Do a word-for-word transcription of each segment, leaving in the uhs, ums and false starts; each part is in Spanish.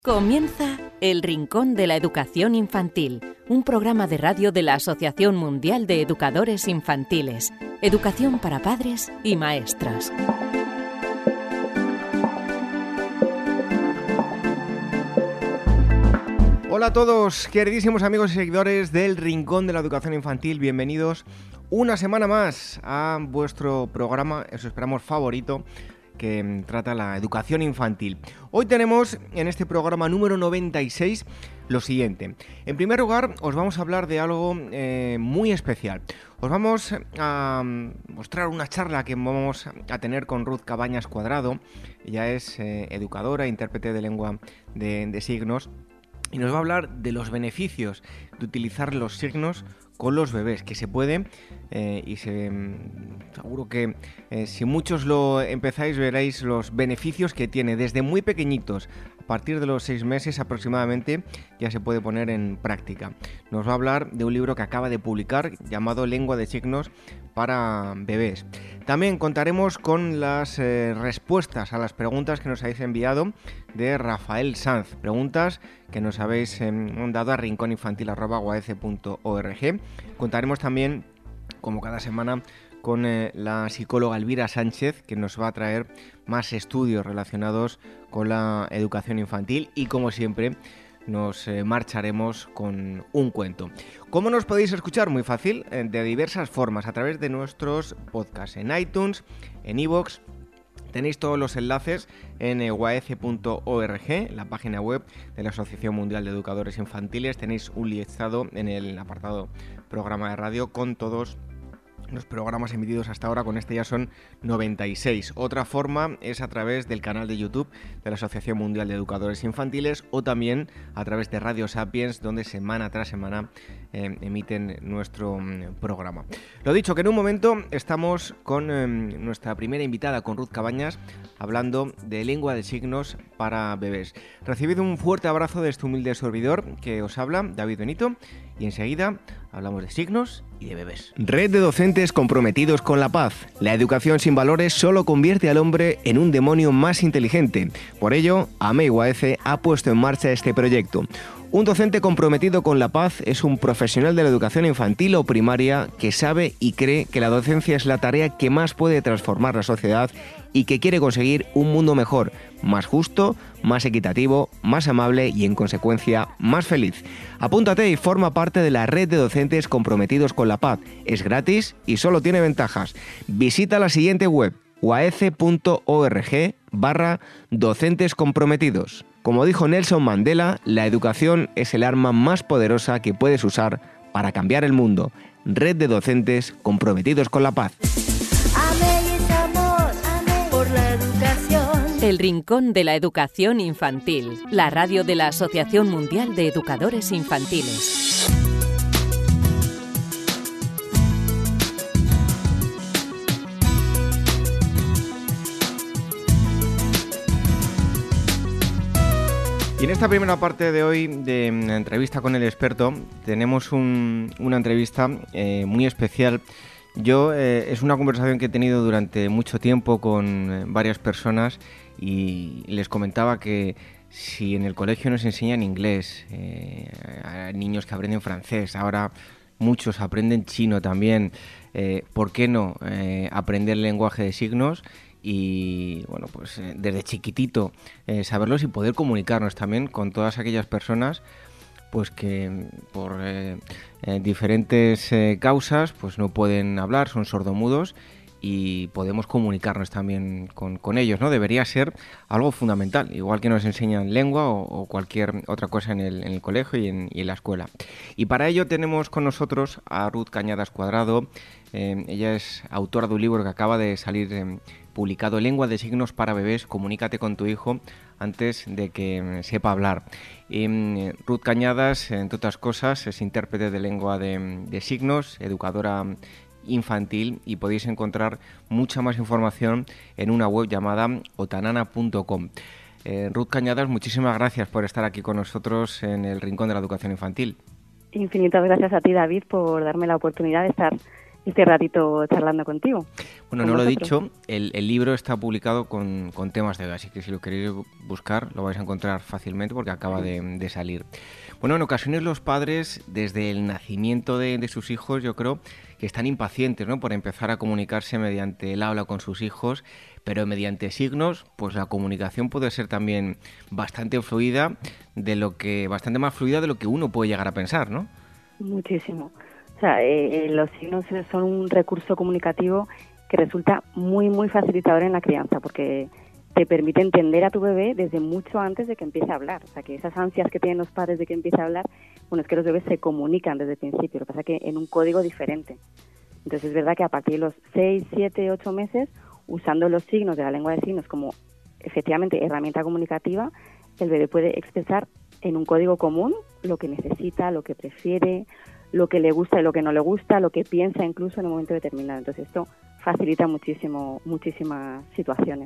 Comienza El Rincón de la Educación Infantil, un programa de radio de la Asociación Mundial de Educadores Infantiles. Educación para padres y maestros. Hola a todos, queridísimos amigos y seguidores del Rincón de la Educación Infantil. Bienvenidos una semana más a vuestro programa, eso esperamos, favorito, que trata la educación infantil. Hoy tenemos en este programa número noventa y seis lo siguiente. En primer lugar, os vamos a hablar de algo eh, muy especial. Os vamos a mostrar una charla que vamos a tener con Ruth Cabañas Cuadrado. Ella es eh, educadora, intérprete de lengua de, de signos, y nos va a hablar de los beneficios de utilizar los signos con los bebés, que se puede eh, y se, seguro que eh, si muchos lo empezáis veréis los beneficios que tiene desde muy pequeñitos. A partir de los seis meses aproximadamente ya se puede poner en práctica. Nos va a hablar de un libro que acaba de publicar llamado Lengua de Signos para bebés. También contaremos con las eh, respuestas a las preguntas que nos habéis enviado de Rafael Sanz, preguntas que nos habéis eh, dado a rincóninfantil arroba u a e ce punto org. Contaremos también, como cada semana, con eh, la psicóloga Elvira Sánchez, que nos va a traer más estudios relacionados con la educación infantil, y como siempre nos eh, marcharemos con un cuento. ¿Cómo nos podéis escuchar? Muy fácil, eh, de diversas formas, a través de nuestros podcasts en iTunes, en iVoox. Tenéis todos los enlaces en u a e ce punto org, la página web de la Asociación Mundial de Educadores Infantiles. Tenéis un listado en el apartado programa de radio con todos los programas emitidos hasta ahora. Con este ya son noventa y seis. Otra forma es a través del canal de YouTube de la Asociación Mundial de Educadores Infantiles, o también a través de Radio Sapiens, donde semana tras semana eh, emiten nuestro mm, programa. Lo dicho, que en un momento estamos con eh, nuestra primera invitada, con Ruth Cabañas, hablando de lengua de signos para bebés. Recibid un fuerte abrazo de este humilde servidor que os habla, David Benito, y enseguida hablamos de signos y de bebés. Red de docentes comprometidos con la paz. La educación sin valores solo convierte al hombre en un demonio más inteligente. Por ello, A M E y U A E C ha puesto en marcha este proyecto. Un docente comprometido con la paz es un profesional de la educación infantil o primaria que sabe y cree que la docencia es la tarea que más puede transformar la sociedad y que quiere conseguir un mundo mejor, más justo, más equitativo, más amable y, en consecuencia, más feliz. Apúntate y forma parte de la red de docentes comprometidos con la paz. Es gratis y solo tiene ventajas. Visita la siguiente web, u a e ce punto org barra docentes comprometidos. Como dijo Nelson Mandela, la educación es el arma más poderosa que puedes usar para cambiar el mundo. Red de docentes comprometidos con la paz. El Rincón de la Educación Infantil, la radio de la Asociación Mundial de Educadores Infantiles. Y en esta primera parte de hoy de entrevista con el experto tenemos un, una entrevista eh, muy especial. Yo eh, es una conversación que he tenido durante mucho tiempo con eh, varias personas, y les comentaba que si en el colegio nos enseñan inglés, eh, a niños que aprenden francés, ahora muchos aprenden chino también, eh, ¿por qué no eh, aprender lenguaje de signos? Y bueno, pues eh, desde chiquitito eh, saberlos y poder comunicarnos también con todas aquellas personas pues que por eh, eh, diferentes eh, causas pues no pueden hablar, son sordomudos, y podemos comunicarnos también con, con ellos, ¿no? Debería ser algo fundamental, igual que nos enseñan lengua o, o cualquier otra cosa en el, en el colegio y en, y en la escuela. Y para ello tenemos con nosotros a Ruth Cabañas Cuadrado. Eh, ella es autora de un libro que acaba de salir eh, publicado, Lengua de Signos para Bebés, comunícate con tu hijo antes de que sepa hablar. Eh, Ruth Cabañas, entre otras cosas, es intérprete de lengua de, de signos, educadora infantil, y podéis encontrar mucha más información en una web llamada otanana punto com. Eh, Ruth Cabañas, muchísimas gracias por estar aquí con nosotros en el Rincón de la Educación Infantil. Infinitas gracias a ti, David, por darme la oportunidad de estar este ratito charlando contigo. Bueno, no lo he dicho, el, el libro está publicado con, con temas de hoy, así que si lo queréis buscar lo vais a encontrar fácilmente porque acaba de, de salir. Bueno, en ocasiones los padres, desde el nacimiento de, de sus hijos, yo creo que están impacientes, ¿no?, por empezar a comunicarse mediante el habla con sus hijos, pero mediante signos, pues la comunicación puede ser también bastante fluida, de lo que bastante más fluida de lo que uno puede llegar a pensar, ¿no? Muchísimo. O sea, eh, los signos son un recurso comunicativo que resulta muy, muy facilitador en la crianza, porque te permite entender a tu bebé desde mucho antes de que empiece a hablar. O sea, que esas ansias que tienen los padres de que empiece a hablar, bueno, es que los bebés se comunican desde el principio, lo que pasa es que en un código diferente. Entonces es verdad que a partir de los seis, siete, ocho meses, usando los signos de la lengua de signos como efectivamente herramienta comunicativa, el bebé puede expresar en un código común lo que necesita, lo que prefiere, lo que le gusta y lo que no le gusta, lo que piensa incluso en un momento determinado. Entonces esto facilita muchísimo, muchísimas situaciones.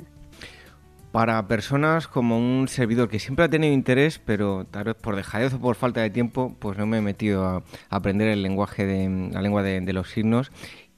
Para personas como un servidor que siempre ha tenido interés, pero tal vez por dejadez o por falta de tiempo, pues no me he metido a aprender el lenguaje de la lengua de, de los signos.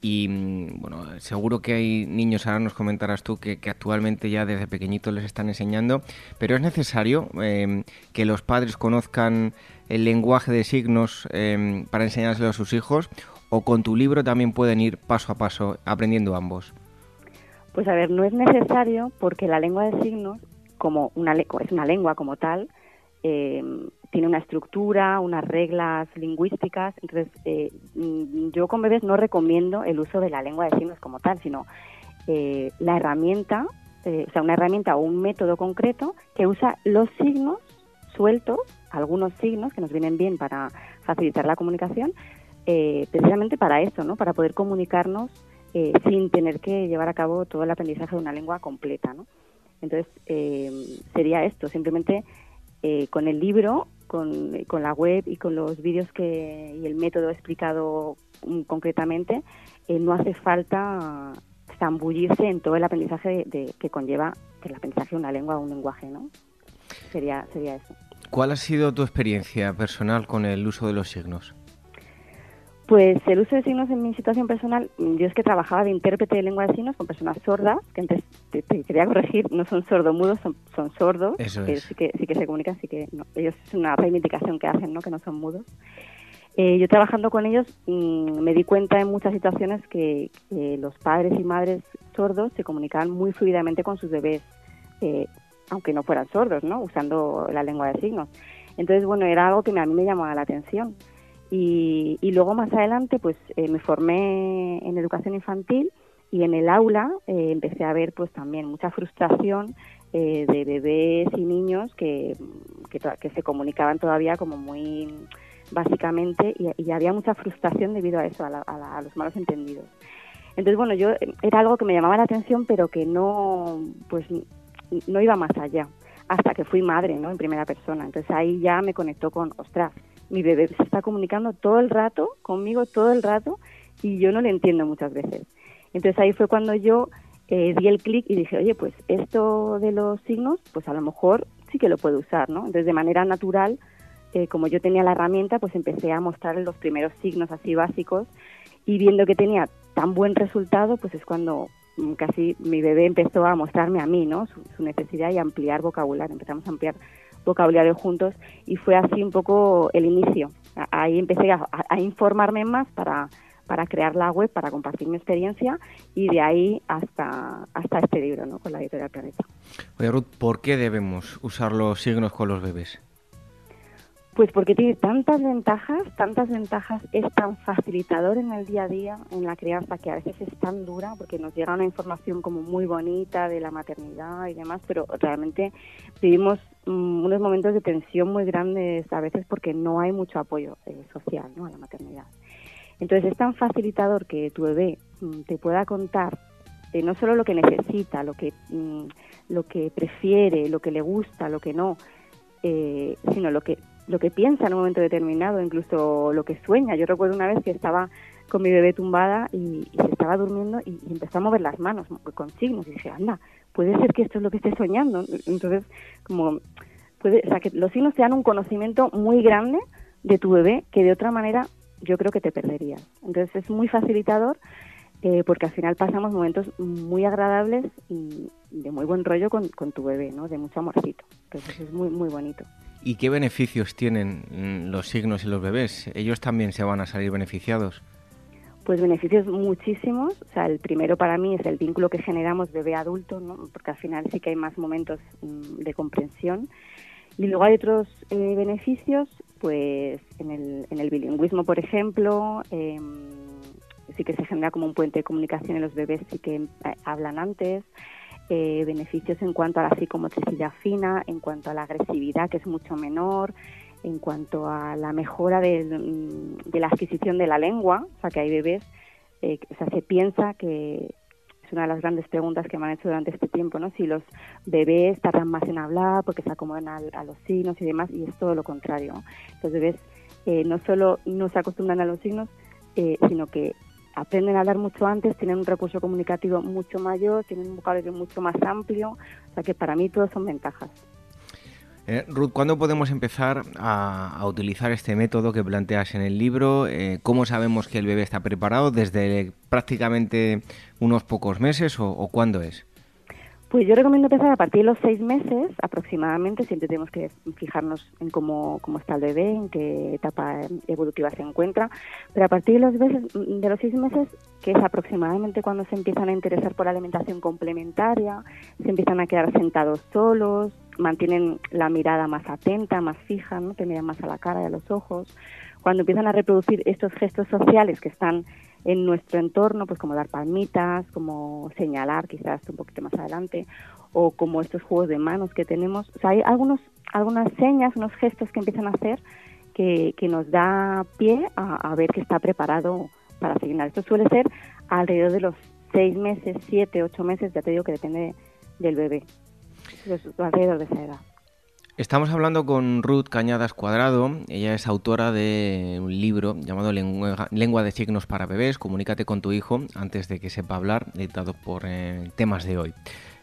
Y bueno, seguro que hay niños, ahora nos comentarás tú, que, que actualmente ya desde pequeñitos les están enseñando, pero es necesario eh, que los padres conozcan el lenguaje de signos eh, para enseñárselo a sus hijos, o con tu libro también pueden ir paso a paso aprendiendo ambos. Pues a ver, no es necesario porque la lengua de signos, como una es una lengua como tal, eh, tiene una estructura, unas reglas lingüísticas. Entonces, eh, yo con bebés no recomiendo el uso de la lengua de signos como tal, sino eh, la herramienta, eh, o sea, una herramienta o un método concreto que usa los signos sueltos, algunos signos que nos vienen bien para facilitar la comunicación, eh, precisamente para eso, ¿no? Para poder comunicarnos Eh, sin tener que llevar a cabo todo el aprendizaje de una lengua completa, ¿no? Entonces, eh, sería esto, simplemente eh, con el libro, con, con la web y con los vídeos que y el método explicado um, concretamente, eh, no hace falta zambullirse en todo el aprendizaje de, de, que conlleva el aprendizaje de una lengua o un lenguaje, ¿no? Sería, sería eso. ¿Cuál ha sido tu experiencia personal con el uso de los signos? Pues el uso de signos en mi situación personal, yo es que trabajaba de intérprete de lengua de signos con personas sordas, que antes te, te quería corregir, no son sordomudos, son, son sordos, Eso que es. sí que sí que se comunican, sí que no, ellos es una reivindicación que hacen, ¿no?, que no son mudos. Eh, yo trabajando con ellos mmm, me di cuenta en muchas situaciones que, que los padres y madres sordos se comunicaban muy fluidamente con sus bebés, eh, aunque no fueran sordos, ¿no?, usando la lengua de signos. Entonces, bueno, era algo que me, a mí me llamaba la atención. Y, y luego más adelante pues eh, me formé en educación infantil y en el aula eh, empecé a ver pues también mucha frustración eh, de bebés y niños que, que, que se comunicaban todavía como muy básicamente y, y había mucha frustración debido a eso, a, la, a, la, a los malos entendidos. Entonces bueno, yo era algo que me llamaba la atención pero que no pues no iba más allá hasta que fui madre, ¿no?, en primera persona. Entonces ahí ya me conectó con, ostras, mi bebé se está comunicando todo el rato, conmigo todo el rato, y yo no le entiendo muchas veces. Entonces ahí fue cuando yo eh, di el clic y dije, oye, pues esto de los signos, pues a lo mejor sí que lo puedo usar, ¿no? Entonces de manera natural, eh, como yo tenía la herramienta, pues empecé a mostrarle los primeros signos así básicos, y viendo que tenía tan buen resultado, pues es cuando casi mi bebé empezó a mostrarme a mí, ¿no?, su, su necesidad y ampliar vocabulario. Empezamos a ampliar vocabulario juntos y fue así un poco el inicio. Ahí empecé a, a informarme más para, para crear la web, para compartir mi experiencia y de ahí hasta, hasta este libro, ¿no?, con la editorial Planeta. Oye, Ruth, ¿por qué debemos usar los signos con los bebés? Pues porque tiene tantas ventajas, tantas ventajas, es tan facilitador en el día a día, en la crianza, que a veces es tan dura, porque nos llega una información como muy bonita de la maternidad y demás, pero realmente vivimos um, unos momentos de tensión muy grandes a veces porque no hay mucho apoyo eh, social, ¿no?, a la maternidad. Entonces es tan facilitador que tu bebé um, te pueda contar eh, no solo lo que necesita, lo que, um, lo que prefiere, lo que le gusta, lo que no, eh, sino lo que lo que piensa en un momento determinado, incluso lo que sueña. Yo recuerdo una vez que estaba con mi bebé tumbada y, y se estaba durmiendo y, y empezó a mover las manos con signos y dije, anda, puede ser que esto es lo que esté soñando. Entonces, como puede, o sea, que los signos te dan un conocimiento muy grande de tu bebé que de otra manera yo creo que te perderías. Entonces es muy facilitador eh, porque al final pasamos momentos muy agradables y de muy buen rollo con, con tu bebé, ¿no? De mucho amorcito. Entonces es muy, muy bonito. ¿Y qué beneficios tienen los signos en los bebés? ¿Ellos también se van a salir beneficiados? Pues beneficios muchísimos. O sea, el primero para mí es el vínculo que generamos bebé-adulto, ¿no? Porque al final sí que hay más momentos mm, de comprensión. Y luego hay otros eh, beneficios, pues en el, en el bilingüismo, por ejemplo, eh, sí que se genera como un puente de comunicación en los bebés, sí que eh, hablan antes. Eh, beneficios en cuanto a la psicomotricidad fina, en cuanto a la agresividad, que es mucho menor, en cuanto a la mejora de, de la adquisición de la lengua. O sea, que hay bebés, eh, o sea, se piensa que es una de las grandes preguntas que me han hecho durante este tiempo, ¿no? Si los bebés tardan más en hablar porque se acomodan a, a los signos y demás, y es todo lo contrario, ¿no? Los bebés eh, no solo no se acostumbran a los signos, eh, sino que aprenden a hablar mucho antes, tienen un recurso comunicativo mucho mayor, tienen un vocabulario mucho más amplio, o sea que para mí todos son ventajas. Eh, Ruth, ¿cuándo podemos empezar a, a utilizar este método que planteas en el libro? Eh, ¿Cómo sabemos que el bebé está preparado? ¿Desde prácticamente unos pocos meses o, o cuándo es? Pues yo recomiendo empezar a partir de los seis meses aproximadamente. Siempre tenemos que fijarnos en cómo, cómo está el bebé, en qué etapa evolutiva se encuentra. Pero a partir de los, meses, de los seis meses, que es aproximadamente cuando se empiezan a interesar por la alimentación complementaria, se empiezan a quedar sentados solos, mantienen la mirada más atenta, más fija, ¿no? Te miran más a la cara y a los ojos. Cuando empiezan a reproducir estos gestos sociales que están en nuestro entorno, pues como dar palmitas, como señalar quizás un poquito más adelante, o como estos juegos de manos que tenemos. O sea, hay algunos, algunas señas, unos gestos que empiezan a hacer que, que nos da pie a, a ver que está preparado para asignar. Esto suele ser alrededor de los seis meses, siete, ocho meses, ya te digo que depende del bebé. Entonces, alrededor de esa edad. Estamos hablando con Ruth Cañadas Cuadrado. Ella es autora de un libro llamado Lengua, Lengua de signos para bebés, Comunícate con tu hijo antes de que sepa hablar, editado por eh, Temas de Hoy.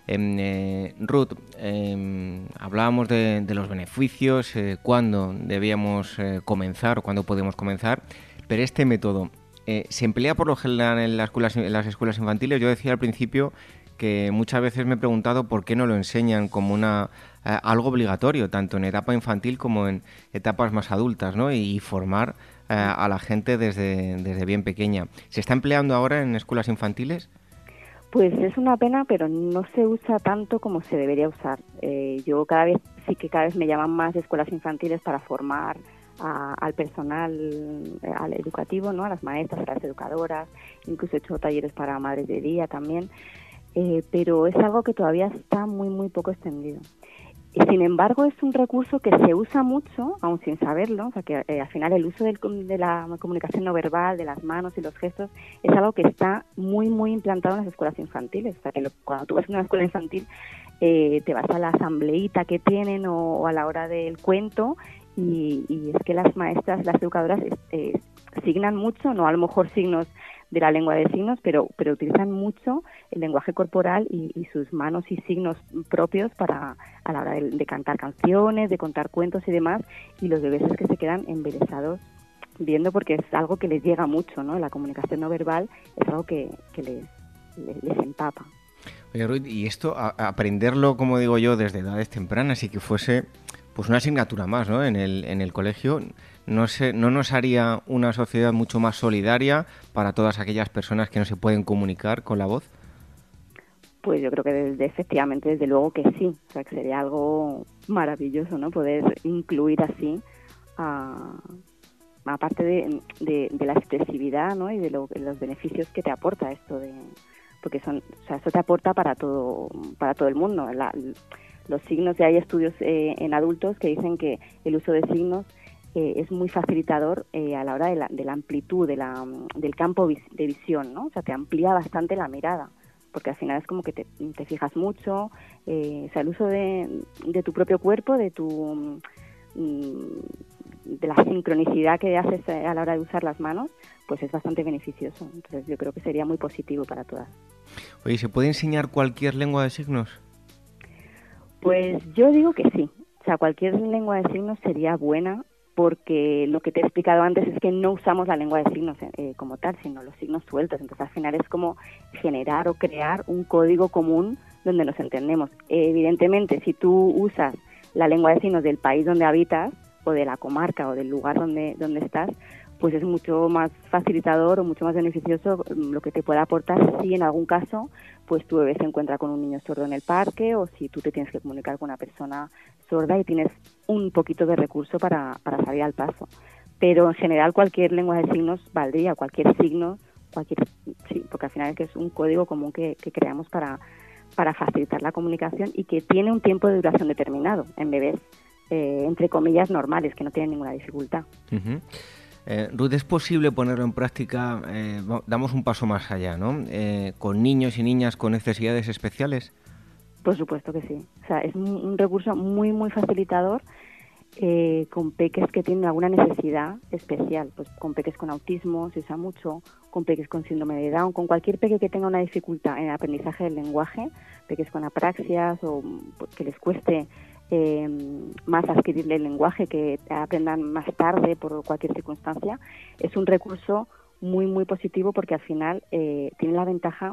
Eh, Ruth, eh, hablábamos de, de los beneficios, eh, cuándo debíamos eh, comenzar o cuándo podemos comenzar, pero este método eh, se emplea por lo general en las escuelas, en las escuelas infantiles. Yo decía al principio que muchas veces me he preguntado por qué no lo enseñan como una eh, algo obligatorio, tanto en etapa infantil como en etapas más adultas, ¿no? Y, y formar eh, a la gente desde, desde bien pequeña. ¿Se está empleando ahora en escuelas infantiles? Pues es una pena, pero no se usa tanto como se debería usar. Eh, yo cada vez, sí que cada vez me llaman más de escuelas infantiles para formar a, al personal, al educativo, ¿no? A las maestras, a las educadoras, incluso he hecho talleres para madres de día también. Eh, pero es algo que todavía está muy, muy poco extendido. Y sin embargo, es un recurso que se usa mucho, aún sin saberlo, o sea que eh, al final el uso del, de la comunicación no verbal, de las manos y los gestos, es algo que está muy, muy implantado en las escuelas infantiles. O sea que lo, cuando tú vas a una escuela infantil, eh, te vas a la asambleíta que tienen o, o a la hora del cuento y, y es que las maestras, las educadoras, eh, signan mucho, no a lo mejor signos de la lengua de signos, pero pero utilizan mucho el lenguaje corporal y, y sus manos y signos propios para a la hora de, de cantar canciones, de contar cuentos y demás, y los bebés es que se quedan embelesados viendo porque es algo que les llega mucho, ¿no? La comunicación no verbal es algo que, que les, les, les empapa. Oye, Ruth, y esto, a, a aprenderlo, como digo yo, desde edades tempranas y que fuese pues una asignatura más, ¿no? En el, en el colegio, no sé, ¿no nos haría una sociedad mucho más solidaria para todas aquellas personas que no se pueden comunicar con la voz? Pues yo creo que desde, efectivamente, desde luego que sí. O sea, que sería algo maravilloso, ¿no? Poder incluir así, a, aparte de, de, de la expresividad, ¿no? Y de, lo, de los beneficios que te aporta esto, de porque son, o sea, eso te aporta para todo, para todo el mundo. La, los signos, ya hay estudios eh, en adultos que dicen que el uso de signos eh, es muy facilitador eh, a la hora de la, de la amplitud, de la, del campo vis, de visión, ¿no? O sea, te amplía bastante la mirada, porque al final es como que te, te fijas mucho, eh, o sea, el uso de, de tu propio cuerpo, de tu de la sincronicidad que haces a la hora de usar las manos, pues es bastante beneficioso. Entonces yo creo que sería muy positivo para todas. Oye, ¿se puede enseñar cualquier lengua de signos? Pues yo digo que sí. O sea, cualquier lengua de signos sería buena porque lo que te he explicado antes es que no usamos la lengua de signos eh, como tal, sino los signos sueltos. Entonces, al final es como generar o crear un código común donde nos entendemos. Eh, evidentemente, si tú usas la lengua de signos del país donde habitas, o de la comarca, o del lugar donde, donde estás, pues es mucho más facilitador o mucho más beneficioso lo que te pueda aportar si en algún caso pues tu bebé se encuentra con un niño sordo en el parque, o si tú te tienes que comunicar con una persona sorda y tienes un poquito de recurso para, para salir al paso. Pero en general cualquier lengua de signos valdría, cualquier signo, cualquier sí, porque al final es que es un código común que, que creamos para, para facilitar la comunicación, y que tiene un tiempo de duración determinado en bebés, eh, entre comillas, normales, que no tienen ninguna dificultad. Uh-huh. Eh, Ruth, ¿es posible ponerlo en práctica? Eh, damos un paso más allá, ¿no? Eh, ¿Con niños y niñas con necesidades especiales? Por supuesto que sí. O sea, es un, un recurso muy, muy facilitador eh, con peques que tienen alguna necesidad especial. Pues con peques con autismo se usa mucho, con peques con síndrome de Down, con cualquier peque que tenga una dificultad en el aprendizaje del lenguaje, peques con apraxias o pues, que les cueste Eh, más adquirirle el lenguaje, que aprendan más tarde por cualquier circunstancia. Es un recurso muy muy positivo, porque al final eh, tiene la ventaja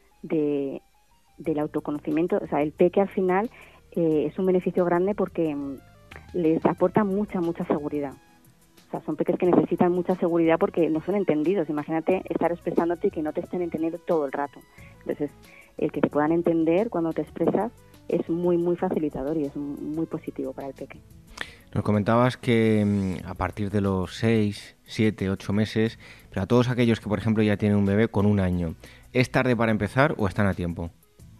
de del autoconocimiento. O sea, el peque al final eh, es un beneficio grande porque mm, les aporta mucha mucha seguridad. O sea, son peques que necesitan mucha seguridad porque no son entendidos. Imagínate estar expresándote y que no te estén entendiendo todo el rato. Entonces, el que te puedan entender cuando te expresas es muy, muy facilitador y es muy positivo para el peque. Nos comentabas que a partir de los seis, siete, ocho meses, pero a todos aquellos que, por ejemplo, ya tienen un bebé con un año, ¿es tarde para empezar o están a tiempo?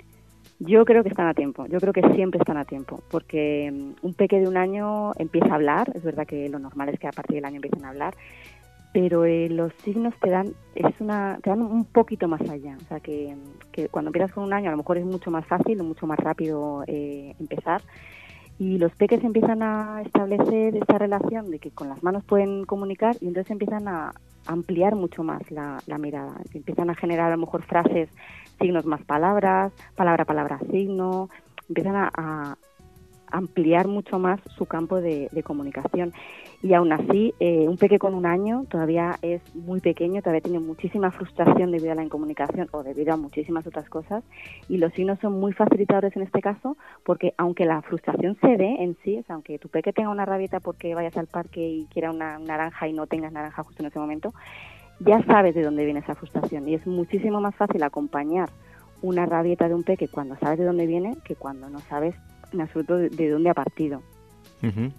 Yo creo que están a tiempo, yo creo que siempre están a tiempo, porque un peque de un año empieza a hablar. Es verdad que lo normal es que a partir del año empiecen a hablar, pero eh, los signos te dan es una te dan un poquito más allá. O sea, que, que cuando empiezas con un año a lo mejor es mucho más fácil o mucho más rápido eh, empezar, y los peques empiezan a establecer esta relación de que con las manos pueden comunicar, y entonces empiezan a ampliar mucho más la, la mirada, empiezan a generar a lo mejor frases, signos más palabras, palabra, palabra, signo, empiezan a, a ampliar mucho más su campo de, de comunicación. Y aún así, eh, un peque con un año todavía es muy pequeño, todavía tiene muchísima frustración debido a la incomunicación o debido a muchísimas otras cosas, y los signos son muy facilitadores en este caso, porque aunque la frustración se dé en sí, o sea, aunque tu peque tenga una rabieta porque vayas al parque y quiera una naranja y no tengas naranja justo en ese momento, ya sabes de dónde viene esa frustración, y es muchísimo más fácil acompañar una rabieta de un peque cuando sabes de dónde viene que cuando no sabes en absoluto de, de dónde ha partido. Uh-huh.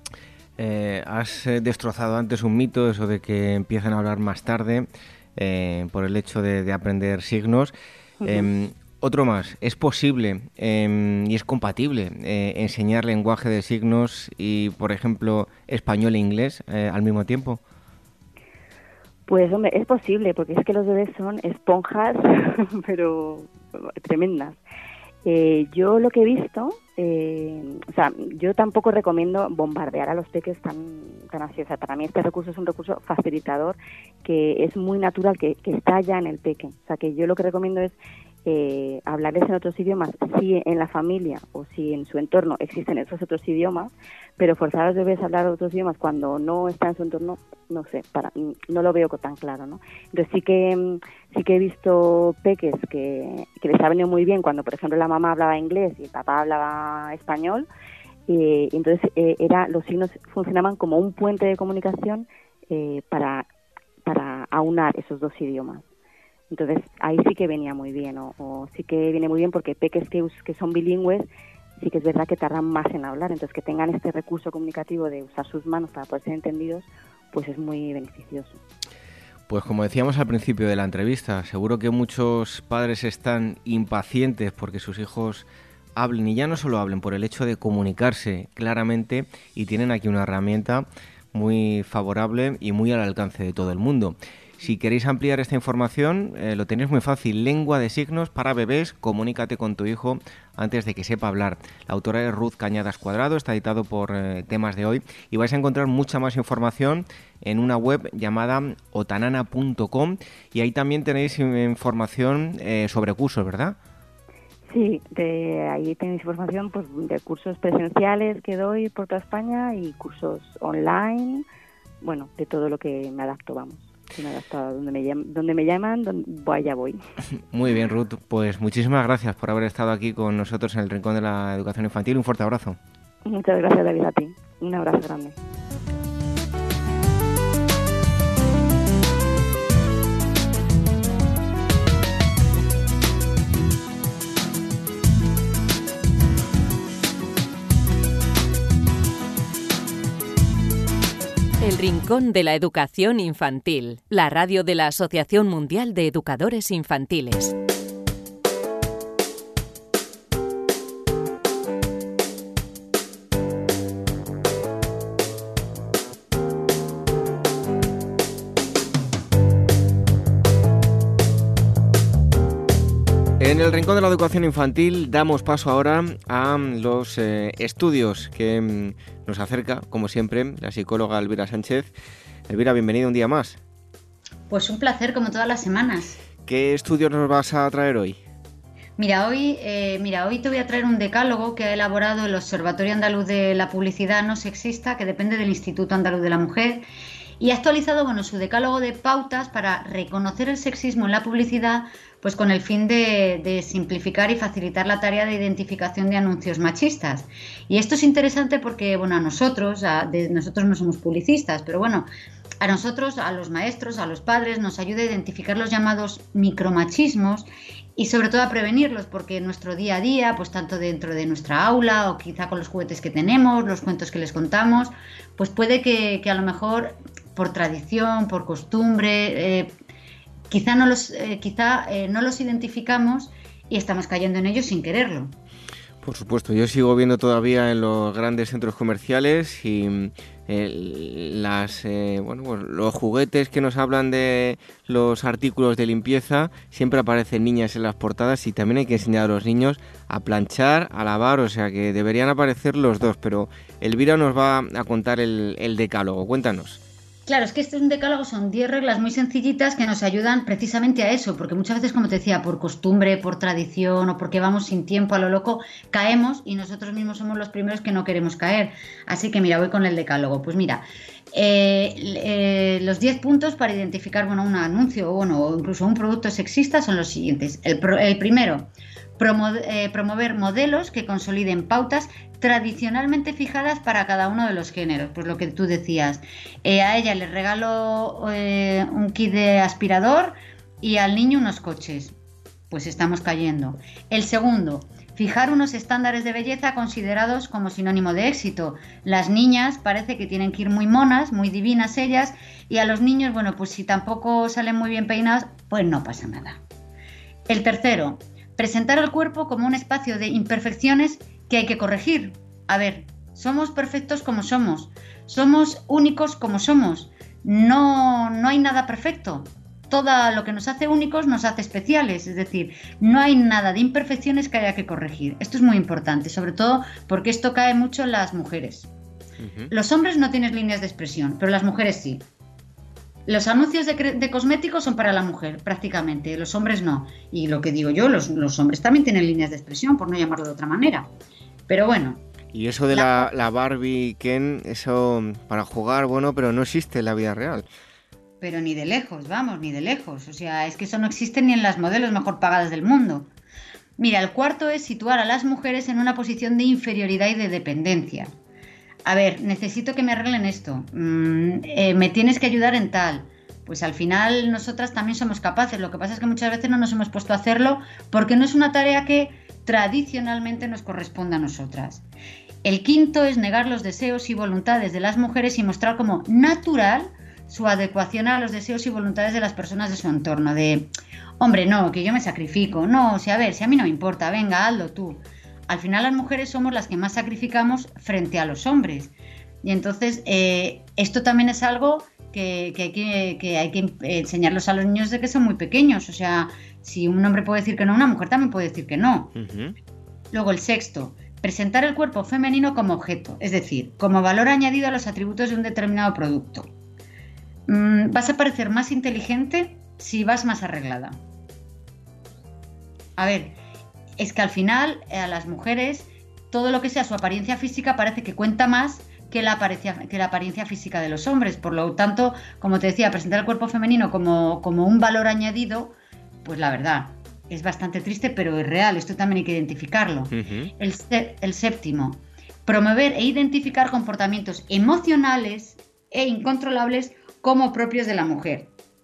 Eh, has eh, destrozado antes un mito, eso de que empiezan a hablar más tarde eh, por el hecho de, de aprender signos. Uh-huh. Eh, otro más, ¿es posible eh, y es compatible eh, enseñar lenguaje de signos y, por ejemplo, español e inglés eh, al mismo tiempo? Pues, hombre, es posible, porque es que los bebés son esponjas, pero tremendas. Eh, yo lo que he visto, eh, o sea, yo tampoco recomiendo bombardear a los peques tan, tan así. O sea, para mí este recurso es un recurso facilitador que es muy natural, que, que está ya en el peque. O sea, que yo lo que recomiendo es eh, hablarles en otros idiomas, si en la familia o si en su entorno existen esos otros idiomas, pero forzar a los bebés a hablar otros idiomas cuando no está en su entorno, no sé, para, no lo veo tan claro, ¿no? Entonces sí que sí que he visto peques que, que les ha venido muy bien cuando, por ejemplo, la mamá hablaba inglés y el papá hablaba español, eh, y entonces eh, era los signos funcionaban como un puente de comunicación eh, para, para aunar esos dos idiomas. Entonces ahí sí que venía muy bien, o, o sí que viene muy bien, porque peques que, que son bilingües sí que es verdad que tardan más en hablar, entonces que tengan este recurso comunicativo de usar sus manos para poder ser entendidos, pues es muy beneficioso. Pues como decíamos al principio de la entrevista, seguro que muchos padres están impacientes porque sus hijos hablen, y ya no solo hablen, por el hecho de comunicarse claramente, y tienen aquí una herramienta muy favorable y muy al alcance de todo el mundo. Si queréis ampliar esta información, eh, lo tenéis muy fácil. Lengua de signos para bebés, comunícate con tu hijo antes de que sepa hablar. La autora es Ruth Cañadas Cuadrado, está editado por eh, Temas de Hoy, y vais a encontrar mucha más información en una web llamada otanana punto com, y ahí también tenéis información eh, sobre cursos, ¿verdad? Sí, de ahí tenéis información pues, de cursos presenciales que doy por toda España y cursos online, bueno, de todo lo que me adapto, vamos. Que me adapto a donde me llaman, donde me llaman, donde allá voy. Muy bien, Ruth, pues muchísimas gracias por haber estado aquí con nosotros en el Rincón de la Educación Infantil. Un fuerte abrazo. Muchas gracias, David, a ti. Un abrazo grande. El Rincón de la Educación Infantil, la radio de la Asociación Mundial de Educadores Infantiles. En el Rincón de la Educación Infantil damos paso ahora a los eh, estudios que mm, nos acerca, como siempre, la psicóloga Elvira Sánchez. Elvira, bienvenida un día más. Pues un placer, como todas las semanas. ¿Qué estudios nos vas a traer hoy? Mira, hoy, eh, mira, hoy te voy a traer un decálogo que ha elaborado el Observatorio Andaluz de la Publicidad No Sexista, que depende del Instituto Andaluz de la Mujer, y ha actualizado bueno, su decálogo de pautas para reconocer el sexismo en la publicidad, pues con el fin de, de simplificar y facilitar la tarea de identificación de anuncios machistas. Y esto es interesante porque, bueno, a nosotros, a, de, nosotros no somos publicistas, pero bueno, a nosotros, a los maestros, a los padres, nos ayuda a identificar los llamados micromachismos y sobre todo a prevenirlos, porque en nuestro día a día, pues tanto dentro de nuestra aula o quizá con los juguetes que tenemos, los cuentos que les contamos, pues puede que, que a lo mejor por tradición, por costumbre, eh, quizá, no los, eh, quizá eh, no los identificamos y estamos cayendo en ellos sin quererlo. Por supuesto, yo sigo viendo todavía en los grandes centros comerciales y eh, las, eh, bueno, pues los juguetes que nos hablan de los artículos de limpieza, siempre aparecen niñas en las portadas y también hay que enseñar a los niños a planchar, a lavar, o sea que deberían aparecer los dos, pero Elvira nos va a contar el, el decálogo, cuéntanos. Claro, es que este es un decálogo, son diez reglas muy sencillitas que nos ayudan precisamente a eso, porque muchas veces, como te decía, por costumbre, por tradición o porque vamos sin tiempo a lo loco, caemos y nosotros mismos somos los primeros que no queremos caer. Así que mira, voy con el decálogo. Pues mira, eh, eh, los diez puntos para identificar bueno, un anuncio o bueno, incluso un producto sexista son los siguientes. El, pro, el primero, promo, eh, promover modelos que consoliden pautas tradicionalmente fijadas para cada uno de los géneros, pues lo que tú decías. Eh, a ella le regalo eh, un kit de aspirador y al niño unos coches. Pues estamos cayendo. El segundo, fijar unos estándares de belleza considerados como sinónimo de éxito. Las niñas parece que tienen que ir muy monas, muy divinas ellas, y a los niños, bueno, pues si tampoco salen muy bien peinados, pues no pasa nada. El tercero, presentar el cuerpo como un espacio de imperfecciones que hay que corregir. A ver, somos perfectos como somos, somos únicos como somos, no, no hay nada perfecto. Todo lo que nos hace únicos nos hace especiales, es decir, no hay nada de imperfecciones que haya que corregir. Esto es muy importante, sobre todo porque esto cae mucho en las mujeres. Uh-huh. Los hombres no tienen líneas de expresión, pero las mujeres sí. Los anuncios de, de cosméticos son para la mujer, prácticamente, los hombres no. Y lo que digo yo, los, los hombres también tienen líneas de expresión, por no llamarlo de otra manera. Pero bueno. Y eso de la, la Barbie Ken, eso para jugar, bueno, pero no existe en la vida real. Pero ni de lejos, vamos, ni de lejos. O sea, es que eso no existe ni en las modelos mejor pagadas del mundo. Mira, el cuarto es situar a las mujeres en una posición de inferioridad y de dependencia. A ver, necesito que me arreglen esto. Mm, eh, me tienes que ayudar en tal. Pues al final nosotras también somos capaces. Lo que pasa es que muchas veces no nos hemos puesto a hacerlo porque no es una tarea que tradicionalmente nos corresponde a nosotras. El quinto es negar los deseos y voluntades de las mujeres y mostrar como natural su adecuación a los deseos y voluntades de las personas de su entorno. De, hombre, no, que yo me sacrifico. No, o sea, a ver, si a mí no me importa, venga, hazlo tú. Al final las mujeres somos las que más sacrificamos frente a los hombres. Y entonces eh, esto también es algo que, que, hay que, que hay que enseñarlos a los niños desde que son muy pequeños. O sea, si un hombre puede decir que no, una mujer también puede decir que no. Uh-huh. Luego el sexto, presentar el cuerpo femenino como objeto, es decir, como valor añadido a los atributos de un determinado producto. Mm, vas a parecer más inteligente si vas más arreglada. A ver, es que al final a las mujeres todo lo que sea su apariencia física parece que cuenta más que la apariencia, que la apariencia física de los hombres. Por lo tanto, como te decía, presentar el cuerpo femenino como, como un valor añadido, pues la verdad, es bastante triste, pero es real. Esto también hay que identificarlo. Uh-huh. El, el séptimo, promover e identificar comportamientos emocionales e incontrolables como propios de la mujer.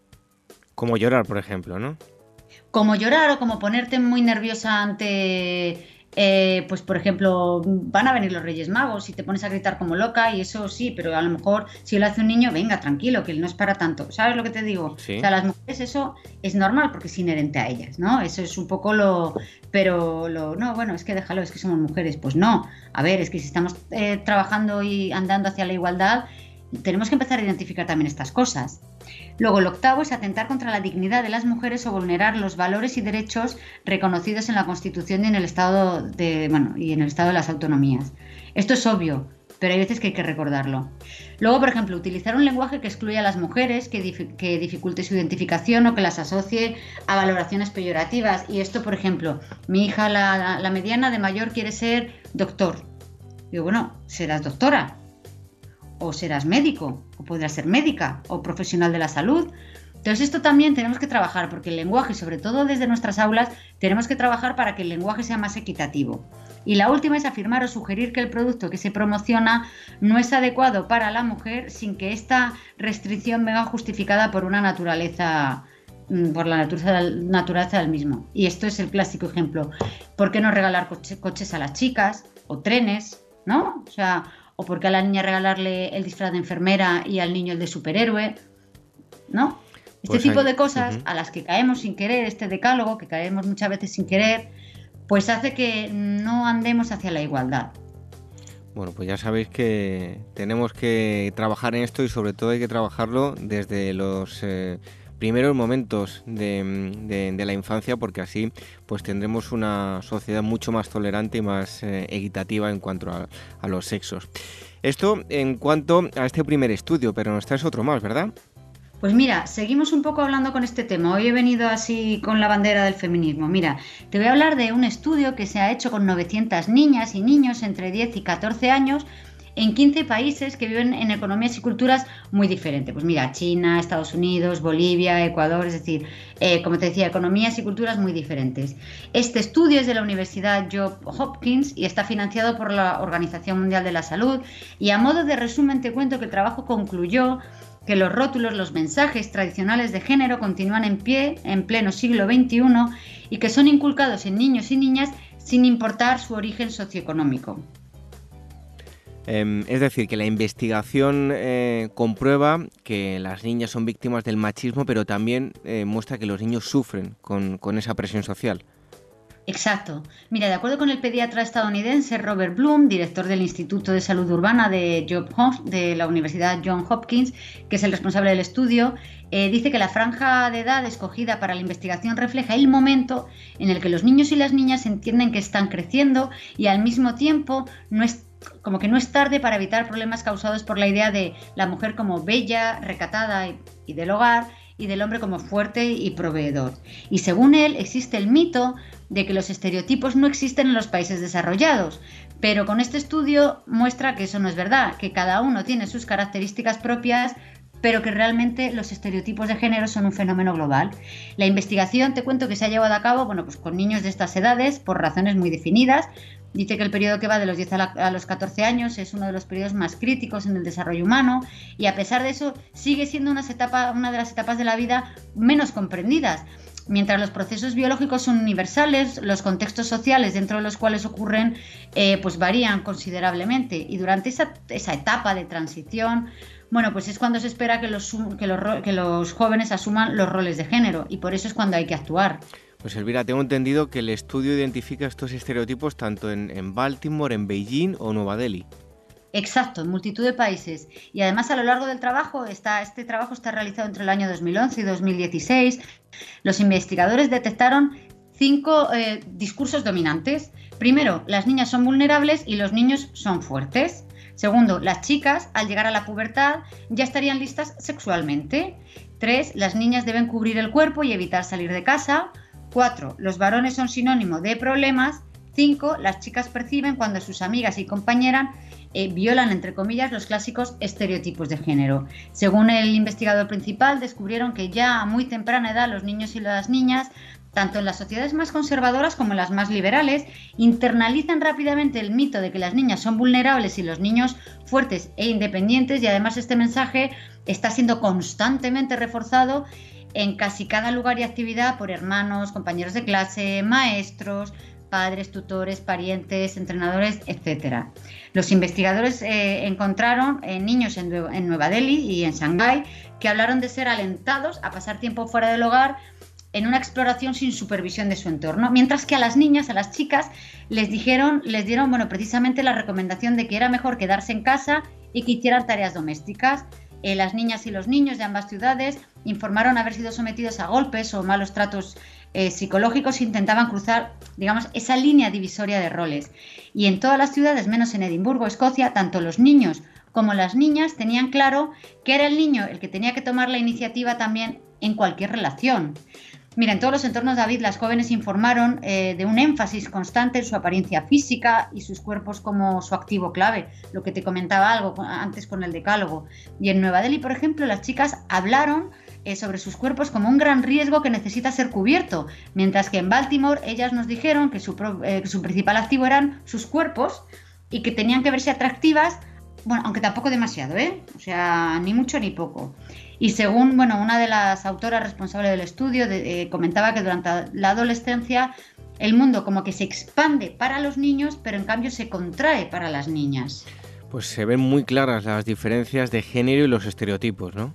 Como llorar, por ejemplo, ¿no? Como llorar o como ponerte muy nerviosa ante... Eh, pues por ejemplo, van a venir los Reyes Magos y te pones a gritar como loca y eso sí, pero a lo mejor si lo hace un niño, venga, tranquilo, que no es para tanto. ¿Sabes lo que te digo? Sí. O sea, las mujeres eso es normal porque es inherente a ellas, ¿no? Eso es un poco lo... Pero lo... No, bueno, es que déjalo, es que somos mujeres. Pues no. A ver, es que si estamos eh, trabajando y andando hacia la igualdad, tenemos que empezar a identificar también estas cosas. Luego, el octavo es atentar contra la dignidad de las mujeres o vulnerar los valores y derechos reconocidos en la Constitución y en el Estado de, bueno, y en el Estado de las autonomías. Esto es obvio, pero hay veces que hay que recordarlo. Luego, por ejemplo, utilizar un lenguaje que excluya a las mujeres, que, dif- que dificulte su identificación o que las asocie a valoraciones peyorativas. Y esto, por ejemplo, mi hija, la, la mediana de mayor, quiere ser doctor. Digo, bueno, serás doctora. O serás médico, o podrás ser médica, o profesional de la salud. Entonces esto también tenemos que trabajar, porque el lenguaje, sobre todo desde nuestras aulas, tenemos que trabajar para que el lenguaje sea más equitativo. Y la última es afirmar o sugerir que el producto que se promociona no es adecuado para la mujer sin que esta restricción venga justificada por una naturaleza, por la naturaleza, naturaleza del mismo. Y esto es el clásico ejemplo. ¿Por qué no regalar coche, coches a las chicas o trenes, ¿no? O sea... o porque a la niña regalarle el disfraz de enfermera y al niño el de superhéroe, ¿no? Este pues tipo hay... de cosas uh-huh. a las que caemos sin querer, este decálogo, que caemos muchas veces sin querer, pues hace que no andemos hacia la igualdad. Bueno, pues ya sabéis que tenemos que trabajar en esto y sobre todo hay que trabajarlo desde los... Eh... primeros momentos de, de, de la infancia, porque así pues tendremos una sociedad mucho más tolerante y más eh, equitativa en cuanto a, a los sexos. Esto en cuanto a este primer estudio, pero nos traes otro más, ¿verdad? Pues mira, seguimos un poco hablando con este tema. Hoy he venido así con la bandera del feminismo. Mira, te voy a hablar de un estudio que se ha hecho con novecientas niñas y niños entre diez y catorce años en quince países que viven en economías y culturas muy diferentes. Pues mira, China, Estados Unidos, Bolivia, Ecuador, es decir, eh, como te decía, economías y culturas muy diferentes. Este estudio es de la Universidad Johns Hopkins y está financiado por la Organización Mundial de la Salud. Y a modo de resumen te cuento que el trabajo concluyó que los rótulos, los mensajes tradicionales de género continúan en pie en pleno siglo veintiuno y que son inculcados en niños y niñas sin importar su origen socioeconómico. Eh, es decir, que la investigación eh, comprueba que las niñas son víctimas del machismo, pero también eh, muestra que los niños sufren con, con esa presión social. Exacto. Mira, de acuerdo con el pediatra estadounidense Robert Bloom, director del Instituto de Salud Urbana de, Johns, de la Universidad Johns Hopkins, que es el responsable del estudio, eh, dice que la franja de edad escogida para la investigación refleja el momento en el que los niños y las niñas entienden que están creciendo y al mismo tiempo no es como que no es tarde para evitar problemas causados por la idea de la mujer como bella, recatada y, y del hogar, y del hombre como fuerte y proveedor. Y según él, existe el mito de que los estereotipos no existen en los países desarrollados, pero con este estudio muestra que eso no es verdad, que cada uno tiene sus características propias, pero que realmente los estereotipos de género son un fenómeno global. La investigación, te cuento que se ha llevado a cabo, bueno, pues con niños de estas edades, por razones muy definidas. Dice que el periodo que va de los diez a, la, a los catorce años es uno de los periodos más críticos en el desarrollo humano y a pesar de eso sigue siendo una, etapa, una de las etapas de la vida menos comprendidas. Mientras los procesos biológicos son universales, los contextos sociales dentro de los cuales ocurren eh, pues varían considerablemente y durante esa, esa etapa de transición, bueno, pues es cuando se espera que los, que, los, que los jóvenes asuman los roles de género y por eso es cuando hay que actuar. Pues Elvira, tengo entendido que el estudio identifica estos estereotipos tanto en, en Baltimore, en Beijing o Nueva Delhi. Exacto, en multitud de países. Y además a lo largo del trabajo, está, este trabajo está realizado entre el año dos mil once y dos mil dieciséis. Los investigadores detectaron cinco eh, discursos dominantes. Primero, las niñas son vulnerables y los niños son fuertes. Segundo, las chicas, al llegar a la pubertad, ya estarían listas sexualmente. Tres, las niñas deben cubrir el cuerpo y evitar salir de casa. cuatro, los varones son sinónimo de problemas. cinco, las chicas perciben cuando sus amigas y compañeras eh, violan, entre comillas, los clásicos estereotipos de género. Según el investigador principal, descubrieron que ya a muy temprana edad los niños y las niñas, tanto en las sociedades más conservadoras como en las más liberales, internalizan rápidamente el mito de que las niñas son vulnerables y los niños fuertes e independientes, y además este mensaje está siendo constantemente reforzado en casi cada lugar y actividad por hermanos, compañeros de clase, maestros, padres, tutores, parientes, entrenadores, etcétera. Los investigadores eh, encontraron eh, niños en, en Nueva Delhi y en Shanghái que hablaron de ser alentados a pasar tiempo fuera del hogar en una exploración sin supervisión de su entorno, mientras que a las niñas, a las chicas, les dijeron, les dieron, bueno, precisamente la recomendación de que era mejor quedarse en casa y que hicieran tareas domésticas. Eh, las niñas y los niños de ambas ciudades informaron haber sido sometidos a golpes o malos tratos eh, psicológicos e intentaban cruzar, digamos, esa línea divisoria de roles. Y en todas las ciudades, menos en Edimburgo, Escocia, tanto los niños como las niñas tenían claro que era el niño el que tenía que tomar la iniciativa también en cualquier relación. Mira, en todos los entornos, David, las jóvenes informaron eh, de un énfasis constante en su apariencia física y sus cuerpos como su activo clave, lo que te comentaba algo antes con el decálogo. Y en Nueva Delhi, por ejemplo, las chicas hablaron eh, sobre sus cuerpos como un gran riesgo que necesita ser cubierto, mientras que en Baltimore ellas nos dijeron que su, pro, eh, que su principal activo eran sus cuerpos y que tenían que verse atractivas, bueno, aunque tampoco demasiado, ¿eh? O sea, ni mucho ni poco. Y según, bueno, una de las autoras responsables del estudio de, eh, comentaba que durante la adolescencia el mundo como que se expande para los niños, pero en cambio se contrae para las niñas. Pues se ven muy claras las diferencias de género y los estereotipos, ¿no?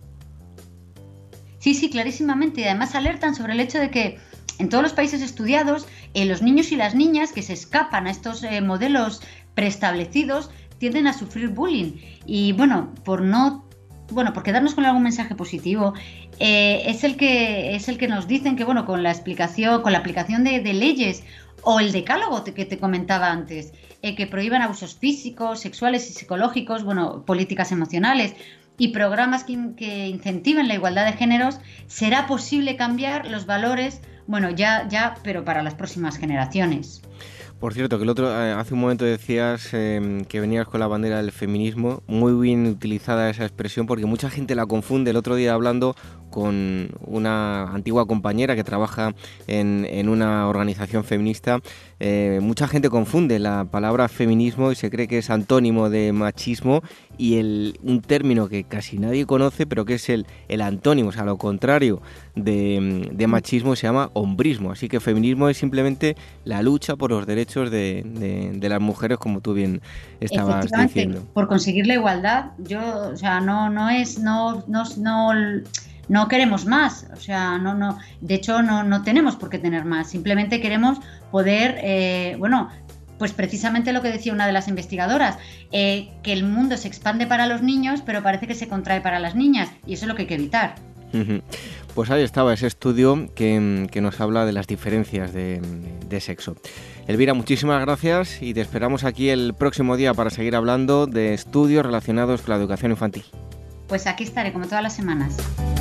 Sí, sí, clarísimamente. Y además alertan sobre el hecho de que en todos los países estudiados, eh, los niños y las niñas que se escapan a estos eh, modelos preestablecidos tienden a sufrir bullying. Y bueno, por no... Bueno, por quedarnos con algún mensaje positivo, eh, es el que es el que nos dicen que, bueno, con la explicación, con la aplicación de, de leyes o el decálogo que te comentaba antes, eh, que prohíban abusos físicos, sexuales y psicológicos, bueno, políticas emocionales y programas que, que incentiven la igualdad de géneros, será posible cambiar los valores, bueno, ya, ya, pero para las próximas generaciones. Por cierto, que el otro eh, hace un momento decías eh, que venías con la bandera del feminismo, muy bien utilizada esa expresión porque mucha gente la confunde. El otro día hablando con una antigua compañera que trabaja en, en una organización feminista, eh, mucha gente confunde la palabra feminismo y se cree que es antónimo de machismo y el, un término que casi nadie conoce, pero que es el, el antónimo, o sea, lo contrario de, de machismo, se llama hombrismo. Así que feminismo es simplemente la lucha por los derechos de, de, de las mujeres, como tú bien estabas diciendo. Por conseguir la igualdad, yo, o sea, no, no es, no, no, no, no queremos más, o sea, no, no, de hecho no, no tenemos por qué tener más, simplemente queremos poder, eh, bueno, pues precisamente lo que decía una de las investigadoras, eh, que el mundo se expande para los niños, pero parece que se contrae para las niñas, y eso es lo que hay que evitar. Pues ahí estaba ese estudio que, que nos habla de las diferencias de, de sexo. Elvira, muchísimas gracias y te esperamos aquí el próximo día para seguir hablando de estudios relacionados con la educación infantil. Pues aquí estaré, como todas las semanas.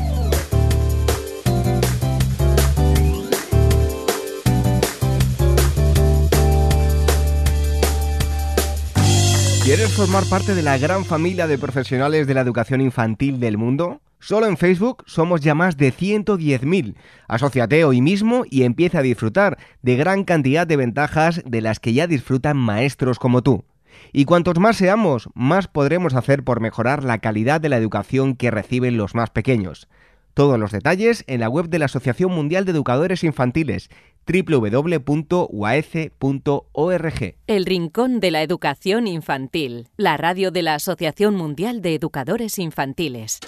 ¿Quieres formar parte de la gran familia de profesionales de la educación infantil del mundo? Solo en Facebook somos ya más de ciento diez mil. Asóciate hoy mismo y empieza a disfrutar de gran cantidad de ventajas de las que ya disfrutan maestros como tú. Y cuantos más seamos, más podremos hacer por mejorar la calidad de la educación que reciben los más pequeños. Todos los detalles en la web de la Asociación Mundial de Educadores Infantiles, doble u doble u doble u punto u a e c e punto org. El Rincón de la Educación Infantil, la radio de la Asociación Mundial de Educadores Infantiles.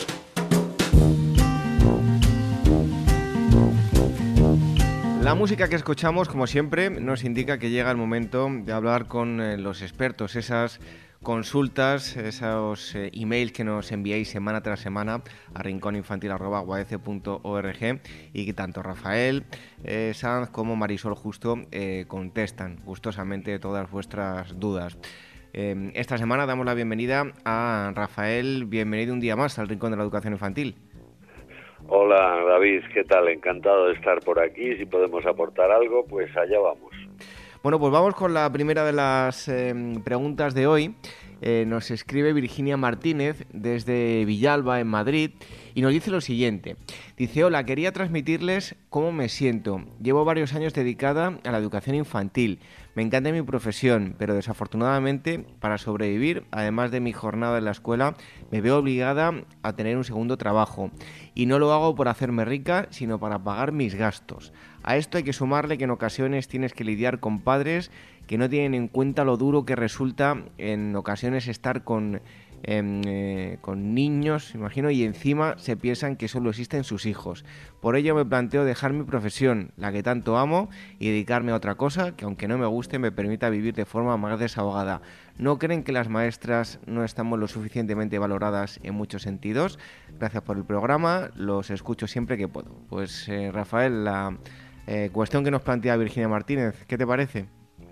La música que escuchamos, como siempre, nos indica que llega el momento de hablar con eh, los expertos, esas consultas, esos eh, emails que nos enviáis semana tras semana a rincóninfantil arroba u a e c e punto org y que tanto Rafael eh, Sanz como Marisol Justo eh, contestan gustosamente todas vuestras dudas. Eh, esta semana damos la bienvenida a Rafael. Bienvenido un día más al Rincón de la Educación Infantil. Hola David, ¿qué tal? Encantado de estar por aquí. Si podemos aportar algo, pues allá vamos. Bueno, pues vamos con la primera de las eh, preguntas de hoy. Eh, nos escribe Virginia Martínez desde Villalba, en Madrid, y nos dice lo siguiente. Dice: hola, quería transmitirles cómo me siento. Llevo varios años dedicada a la educación infantil. Me encanta mi profesión, pero desafortunadamente, para sobrevivir, además de mi jornada en la escuela, me veo obligada a tener un segundo trabajo. Y no lo hago por hacerme rica, sino para pagar mis gastos. A esto hay que sumarle que en ocasiones tienes que lidiar con padres que no tienen en cuenta lo duro que resulta en ocasiones estar con, eh, eh, con niños, imagino, y encima se piensan que solo existen sus hijos. Por ello me planteo dejar mi profesión, la que tanto amo, y dedicarme a otra cosa que, aunque no me guste, me permita vivir de forma más desahogada. ¿No creen que las maestras no estamos lo suficientemente valoradas en muchos sentidos? Gracias por el programa, los escucho siempre que puedo. Pues eh, Rafael, la eh, cuestión que nos plantea Virginia Martínez, ¿qué te parece?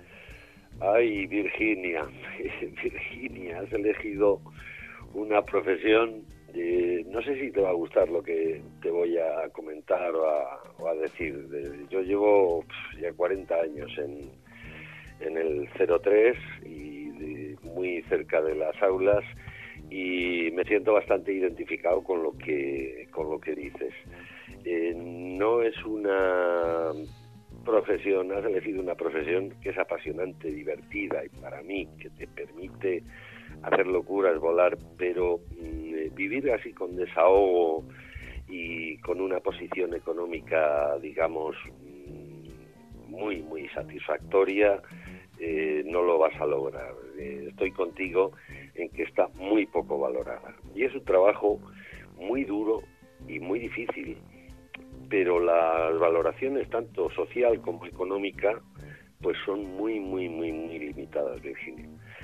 Ay, Virginia, Virginia, has elegido una profesión, eh, no sé si te va a gustar lo que te voy a comentar o a, o a decir. Yo llevo pff, ya cuarenta años en, en el cero tres y de, muy cerca de las aulas, y me siento bastante identificado con lo que, con lo que dices. Eh, no es una profesión, has elegido una profesión que es apasionante, divertida, y para mí, que te permite hacer locuras, volar, pero mmm, vivir así con desahogo y con una posición económica, digamos, mmm, muy, muy satisfactoria, eh, no lo vas a lograr. Eh, estoy contigo en que está muy poco valorada. Y es un trabajo muy duro y muy difícil, pero las valoraciones tanto social como económica pues son muy, muy, muy, muy limitadas, Virginia.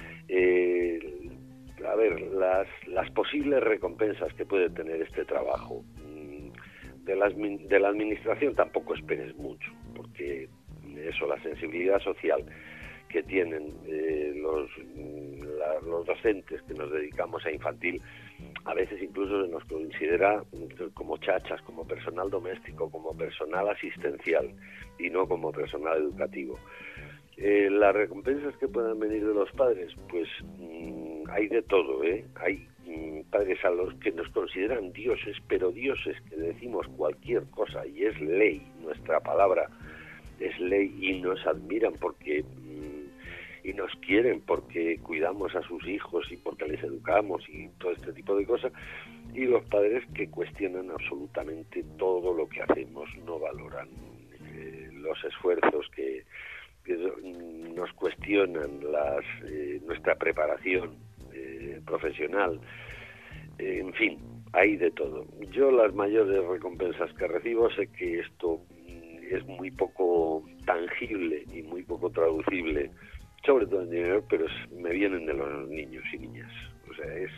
Eh, a ver, las, las posibles recompensas que puede tener este trabajo, de la, de la administración tampoco esperes mucho, porque eso, la sensibilidad social que tienen eh, los, la, los docentes que nos dedicamos a infantil, a veces incluso se nos considera como chachas, como personal doméstico, como personal asistencial y no como personal educativo. Eh, las recompensas que puedan venir de los padres, pues mmm, hay de todo, ¿eh? Hay mmm, padres a los que nos consideran dioses, pero dioses que decimos cualquier cosa y es ley, nuestra palabra es ley, y nos admiran porque y nos quieren porque cuidamos a sus hijos y porque les educamos y todo este tipo de cosas, y los padres que cuestionan absolutamente todo lo que hacemos, no valoran eh, los esfuerzos que, que nos cuestionan, las eh, nuestra preparación eh, profesional, eh, en fin, hay de todo. Yo las mayores recompensas que recibo, sé que esto es muy poco tangible y muy poco traducible, sobre todo en dinero, pero es, me vienen de los niños y niñas. O sea, es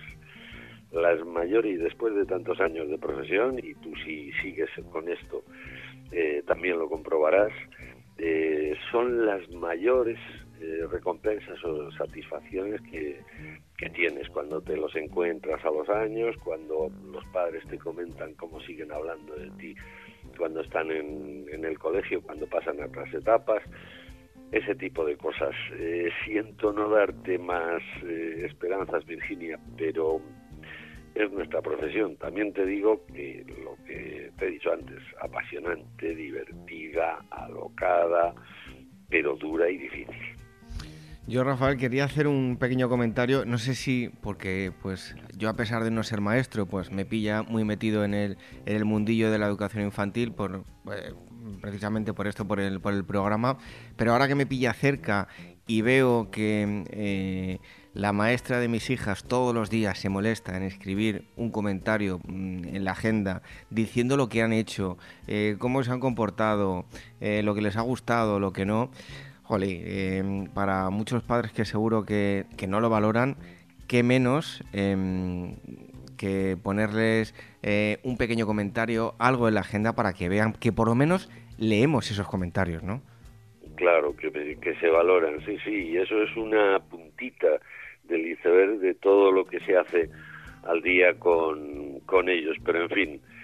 las mayores, y después de tantos años de profesión, y tú si sigues con esto, eh, también lo comprobarás, eh, son las mayores eh, recompensas o satisfacciones que, que tienes cuando te los encuentras a los años, cuando los padres te comentan cómo siguen hablando de ti, cuando están en, en el colegio, cuando pasan a otras etapas. Ese tipo de cosas. Eh, siento no darte más eh, esperanzas, Virginia, pero es nuestra profesión. También te digo que lo que te he dicho antes, apasionante, divertida, alocada, pero dura y difícil. Yo, Rafael, quería hacer un pequeño comentario, no sé si, porque pues yo, a pesar de no ser maestro, pues me pilla muy metido en el, en el mundillo de la educación infantil, por eh, precisamente por esto, por el, por el programa, pero ahora que me pilla cerca y veo que eh, la maestra de mis hijas todos los días se molesta en escribir un comentario mmm, en la agenda diciendo lo que han hecho, eh, cómo se han comportado, eh, lo que les ha gustado, lo que no... Jolí, eh, para muchos padres que seguro que, que no lo valoran, qué menos eh, que ponerles eh, un pequeño comentario, algo en la agenda, para que vean que por lo menos leemos esos comentarios, ¿no? Claro, que, que se valoran, sí, sí, y eso es una puntita del iceberg de todo lo que se hace al día con, con ellos, pero en fin...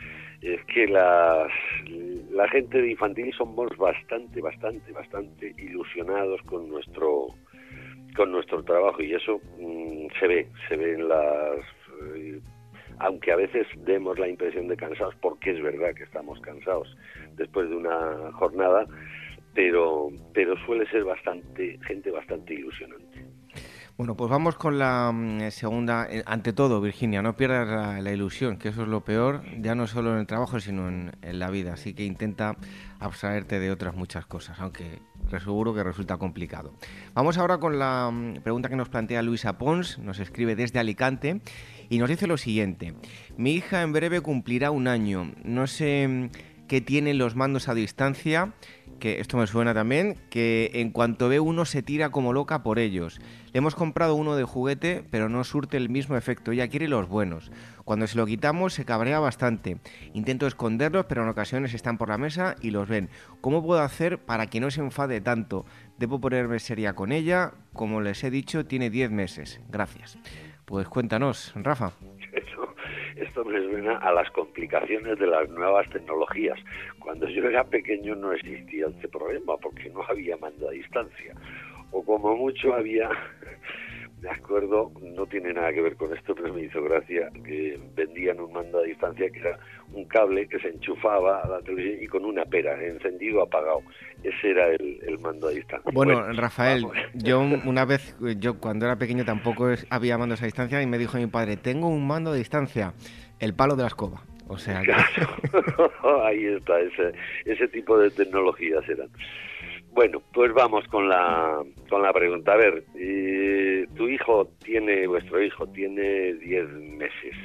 es que las, la gente de infantil somos bastante, bastante, bastante ilusionados con nuestro con nuestro trabajo, y eso mmm, se ve, se ve en las... Eh, aunque a veces demos la impresión de cansados, porque es verdad que estamos cansados después de una jornada, pero, pero suele ser bastante gente bastante ilusionante. Bueno, pues vamos con la mm, segunda. Eh, ante todo, Virginia, no pierdas la, la ilusión, que eso es lo peor, ya no solo en el trabajo, sino en, en la vida. Así que intenta abstraerte de otras muchas cosas, aunque seguro que resulta complicado. Vamos ahora con la mm, pregunta que nos plantea Luisa Pons, nos escribe desde Alicante y nos dice lo siguiente. Mi hija en breve cumplirá un año. No sé mm, qué tienen los mandos a distancia, que esto me suena también, que en cuanto ve uno se tira como loca por ellos. Le hemos comprado uno de juguete, pero no surte el mismo efecto. Ella quiere los buenos. Cuando se lo quitamos se cabrea bastante. Intento esconderlos, pero en ocasiones están por la mesa y los ven. ¿Cómo puedo hacer para que no se enfade tanto? ¿Debo ponerme seria con ella? Como les he dicho, tiene diez meses. Gracias. Pues cuéntanos, Rafa. Esto, esto me suena a las complicaciones de las nuevas tecnologías. Cuando yo era pequeño no existía este problema porque no había mando a distancia. O como mucho había, me acuerdo, no tiene nada que ver con esto, pero me hizo gracia, que vendían un mando a distancia que era un cable que se enchufaba a la televisión y con una pera, encendido, apagado. Ese era el, el mando a distancia. Bueno, bueno Rafael, vamos. yo una vez, yo cuando era pequeño tampoco es, había mandos a distancia y me dijo mi padre, tengo un mando a distancia, el palo de la escoba. O sea, que... claro. Ahí está, ese, ese tipo de tecnologías eran. Bueno, pues vamos con la con la pregunta. A ver, eh, tu hijo tiene, vuestro hijo tiene diez meses.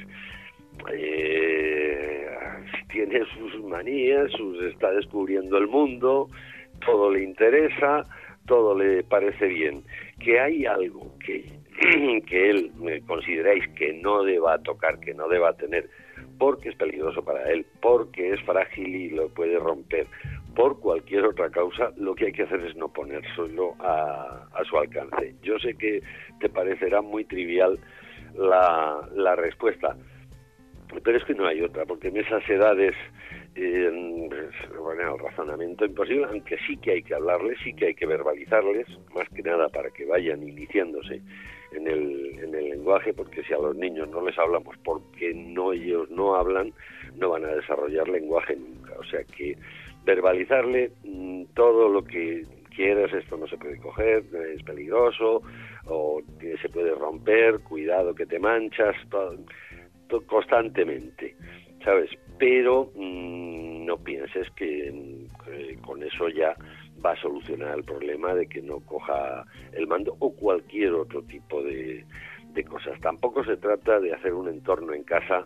Eh, tiene sus manías, sus está descubriendo el mundo, todo le interesa, todo le parece bien. Que hay algo que, que él consideráis que no deba tocar, que no deba tener, porque es peligroso para él, porque es frágil y lo puede romper, por cualquier otra causa, lo que hay que hacer es no ponérselo a, a su alcance. Yo sé que te parecerá muy trivial la, la respuesta, pero es que no hay otra, porque en esas edades, eh, bueno, el razonamiento imposible, aunque sí que hay que hablarles, sí que hay que verbalizarles, más que nada para que vayan iniciándose en el, en el lenguaje, porque si a los niños no les hablamos porque no ellos no hablan, no van a desarrollar lenguaje nunca. O sea que verbalizarle mmm, todo lo que quieras, esto no se puede coger, es peligroso, o se puede romper, cuidado que te manchas, todo, todo, constantemente, ¿sabes? Pero mmm, no pienses que, que con eso ya va a solucionar el problema de que no coja el mando o cualquier otro tipo de, de cosas. Tampoco se trata de hacer un entorno en casa,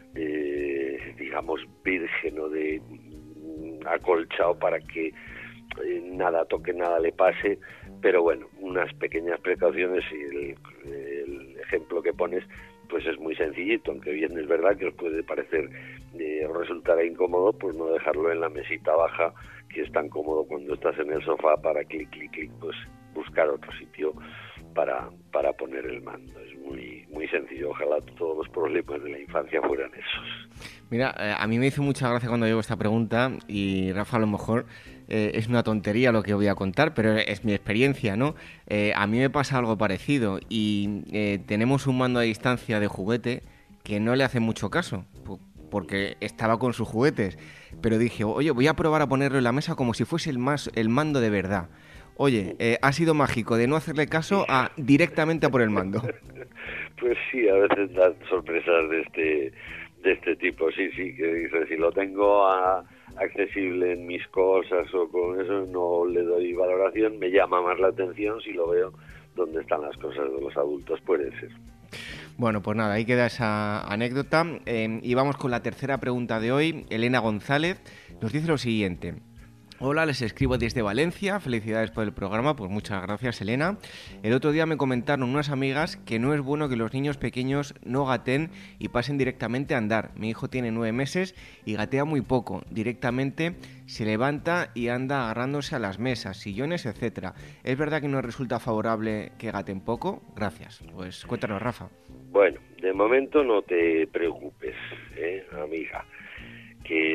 eh, digamos, virgen o de acolchado para que eh, nada toque, nada le pase, pero bueno, unas pequeñas precauciones y el, el ejemplo que pones pues es muy sencillito, aunque bien es verdad que os puede parecer eh, resultar incómodo, pues no dejarlo en la mesita baja, que es tan cómodo cuando estás en el sofá para clic, clic, clic, pues buscar otro sitio para, para poner el mando. Es muy, muy sencillo, ojalá todos los problemas de la infancia fueran esos. Mira, eh, a mí me hizo mucha gracia cuando llegó esta pregunta y Rafa, a lo mejor eh, es una tontería lo que voy a contar, pero es mi experiencia, ¿no? Eh, a mí me pasa algo parecido y eh, tenemos un mando a distancia de juguete que no le hace mucho caso, porque estaba con sus juguetes, pero dije, oye, voy a probar a ponerlo en la mesa como si fuese el, más, el mando de verdad. Oye, eh, ha sido mágico de no hacerle caso a directamente a por el mando. Pues sí, a veces dan sorpresas de este de este tipo, sí, sí, que dices, si lo tengo a, accesible en mis cosas o con eso, no le doy valoración, me llama más la atención si lo veo donde están las cosas de los adultos, puede ser. Bueno, pues nada, ahí queda esa anécdota. Eh, y vamos con la tercera pregunta de hoy. Elena González nos dice lo siguiente. Hola, les escribo desde Valencia, felicidades por el programa, pues muchas gracias, Elena. El otro día me comentaron unas amigas que no es bueno que los niños pequeños no gaten y pasen directamente a andar. Mi hijo tiene nueve meses y gatea muy poco, directamente se levanta y anda agarrándose a las mesas, sillones, etcétera. ¿Es verdad que no resulta favorable que gaten poco? Gracias. Pues cuéntanos, Rafa. Bueno, de momento no te preocupes, ¿eh, amiga? Que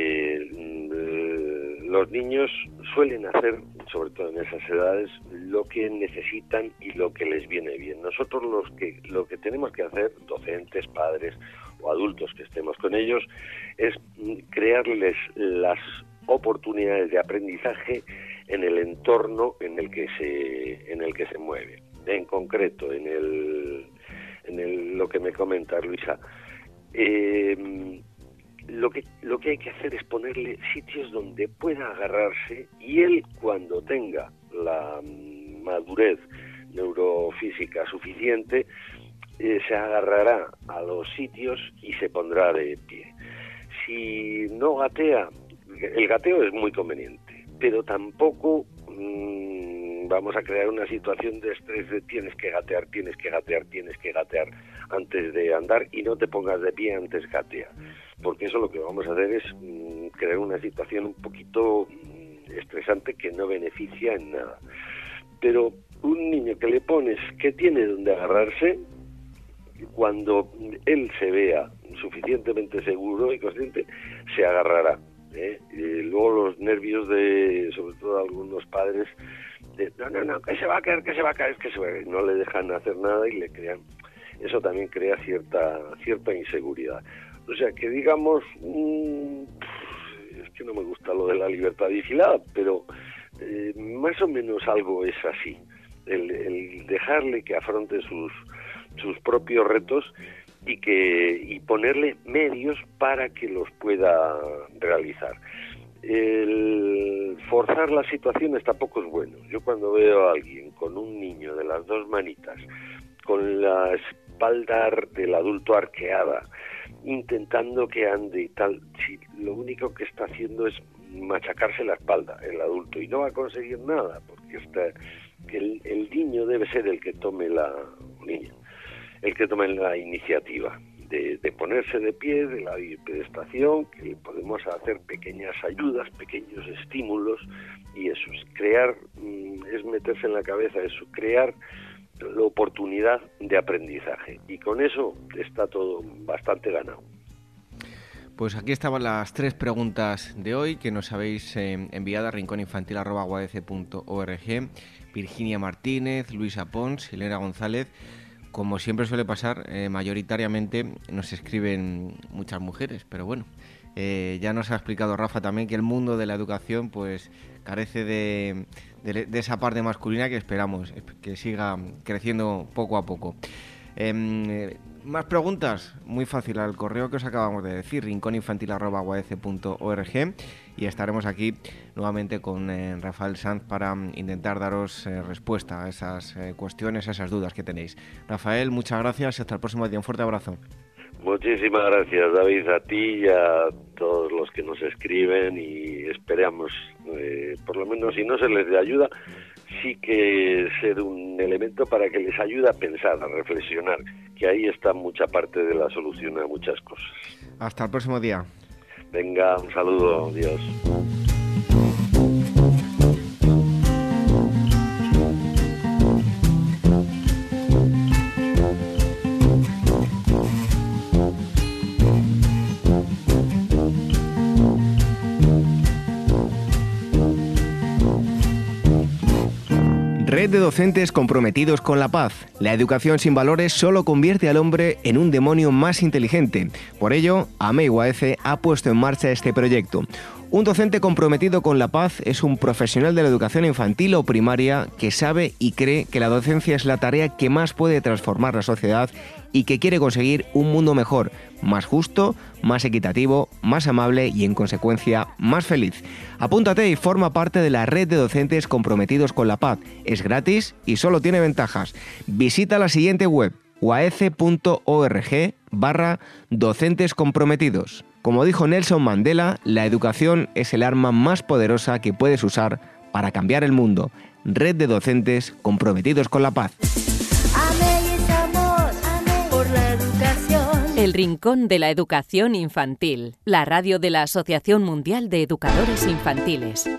los niños suelen hacer, sobre todo en esas edades, lo que necesitan y lo que les viene bien. Nosotros los que, lo que tenemos que hacer, docentes, padres o adultos que estemos con ellos, es crearles las oportunidades de aprendizaje en el entorno en el que se, en el que se mueve. En concreto, en el, en el, lo que me comenta Luisa, eh, lo que lo que hay que hacer es ponerle sitios donde pueda agarrarse, y él, cuando tenga la madurez neurofísica suficiente, eh, se agarrará a los sitios y se pondrá de pie. Si no gatea, el gateo es muy conveniente, pero tampoco mmm, vamos a crear una situación de estrés de tienes que gatear, tienes que gatear, tienes que gatear antes de andar, y no te pongas de pie antes gatea, porque eso lo que vamos a hacer es mmm, crear una situación un poquito mmm, estresante que no beneficia en nada. Pero un niño que le pones que tiene donde agarrarse, cuando él se vea suficientemente seguro y consciente, se agarrará. ¿eh? Y luego los nervios de, sobre todo algunos padres, de no, no, no, que se va a caer, que se va a caer, que se va a caer, no le dejan hacer nada y le crean, eso también crea cierta cierta inseguridad. O sea que digamos, mmm, es que no me gusta lo de la libertad vigilada, pero eh, más o menos algo es así, el, el dejarle que afronte sus sus propios retos y que y ponerle medios para que los pueda realizar. El forzar las situaciones tampoco es bueno. Yo cuando veo a alguien con un niño de las dos manitas, con la espalda del adulto arqueada, intentando que ande y tal, si lo único que está haciendo es machacarse la espalda el adulto, y no va a conseguir nada, porque está, el, el niño debe ser el que tome la niña. el que tome la iniciativa de, de ponerse de pie, de la bipedestación, que podemos hacer pequeñas ayudas, pequeños estímulos, y eso es crear, es meterse en la cabeza, es crear la oportunidad de aprendizaje, y con eso está todo bastante ganado. Pues aquí estaban las tres preguntas de hoy que nos habéis eh, enviado a rincóninfantil arroba u a d c punto org. Virginia Martínez, Luisa Pons, Elena González. Como siempre suele pasar, eh, mayoritariamente nos escriben muchas mujeres, pero bueno, eh, ya nos ha explicado Rafa también que el mundo de la educación pues carece de, de, de esa parte masculina que esperamos que siga creciendo poco a poco. Eh, más preguntas, muy fácil, al correo que os acabamos de decir, rincóninfantil arroba u a d c punto org, y estaremos aquí nuevamente con eh, Rafael Sanz para intentar daros eh, respuesta a esas eh, cuestiones, a esas dudas que tenéis. Rafael, muchas gracias y hasta el próximo día. Un fuerte abrazo. Muchísimas gracias, David, a ti y a todos los que nos escriben, y esperamos, eh, por lo menos si no se les dé ayuda, sí que ser un elemento para que les ayude a pensar, a reflexionar, que ahí está mucha parte de la solución a muchas cosas. Hasta el próximo día. Venga, un saludo, adiós. Red de docentes comprometidos con la paz. La educación sin valores solo convierte al hombre en un demonio más inteligente. Por ello, A M E I U A D C ha puesto en marcha este proyecto. Un docente comprometido con la paz es un profesional de la educación infantil o primaria que sabe y cree que la docencia es la tarea que más puede transformar la sociedad y que quiere conseguir un mundo mejor, más justo, más equitativo, más amable y, en consecuencia, más feliz. Apúntate y forma parte de la red de docentes comprometidos con la paz. Es gratis y solo tiene ventajas. Visita la siguiente web, uadc.org barra docentes comprometidos. Como dijo Nelson Mandela, la educación es el arma más poderosa que puedes usar para cambiar el mundo. Red de docentes comprometidos con la paz. El Rincón de la Educación Infantil, la radio de la Asociación Mundial de Educadores Infantiles.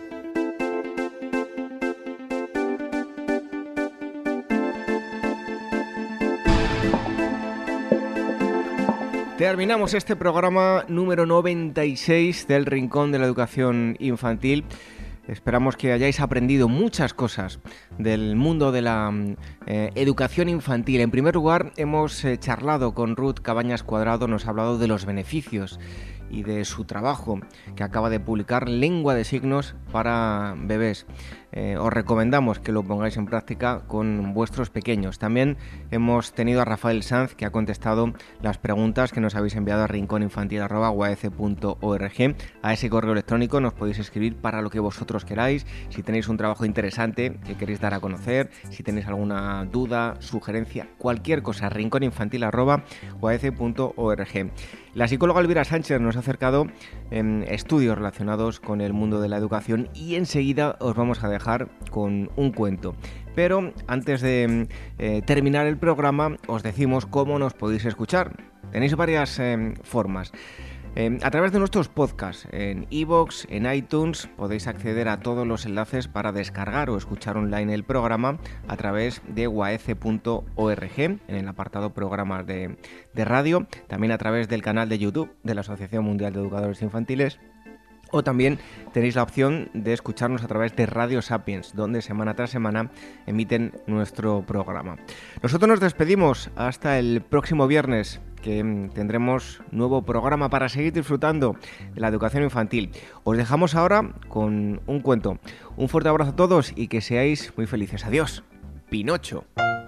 Terminamos este programa número noventa y seis del Rincón de la Educación Infantil. Esperamos que hayáis aprendido muchas cosas del mundo de la eh, educación infantil. En primer lugar, hemos eh, charlado con Ruth Cabañas Cuadrado, nos ha hablado de los beneficios y de su trabajo que acaba de publicar, Lengua de Signos para Bebés. Eh, os recomendamos que lo pongáis en práctica con vuestros pequeños. También hemos tenido a Rafael Sanz, que ha contestado las preguntas que nos habéis enviado a rincóninfantil arroba u a e ce punto org. A ese correo electrónico nos podéis escribir para lo que vosotros queráis. Si tenéis un trabajo interesante que queréis dar a conocer, si tenéis alguna duda, sugerencia, cualquier cosa, rincóninfantil arroba u a e ce punto org. La psicóloga Elvira Sánchez nos ha acercado eh, estudios relacionados con el mundo de la educación y enseguida os vamos a dejar con un cuento. Pero antes de eh, terminar el programa os decimos cómo nos podéis escuchar. Tenéis varias eh, formas. Eh, a través de nuestros podcasts en iVoox, en iTunes, podéis acceder a todos los enlaces para descargar o escuchar online el programa a través de u a e ce punto org en el apartado programas de, de radio, también a través del canal de YouTube de la Asociación Mundial de Educadores Infantiles. O también tenéis la opción de escucharnos a través de Radio Sapiens, donde semana tras semana emiten nuestro programa. Nosotros nos despedimos hasta el próximo viernes, que tendremos nuevo programa para seguir disfrutando de la educación infantil. Os dejamos ahora con un cuento. Un fuerte abrazo a todos y que seáis muy felices. Adiós. Pinocho.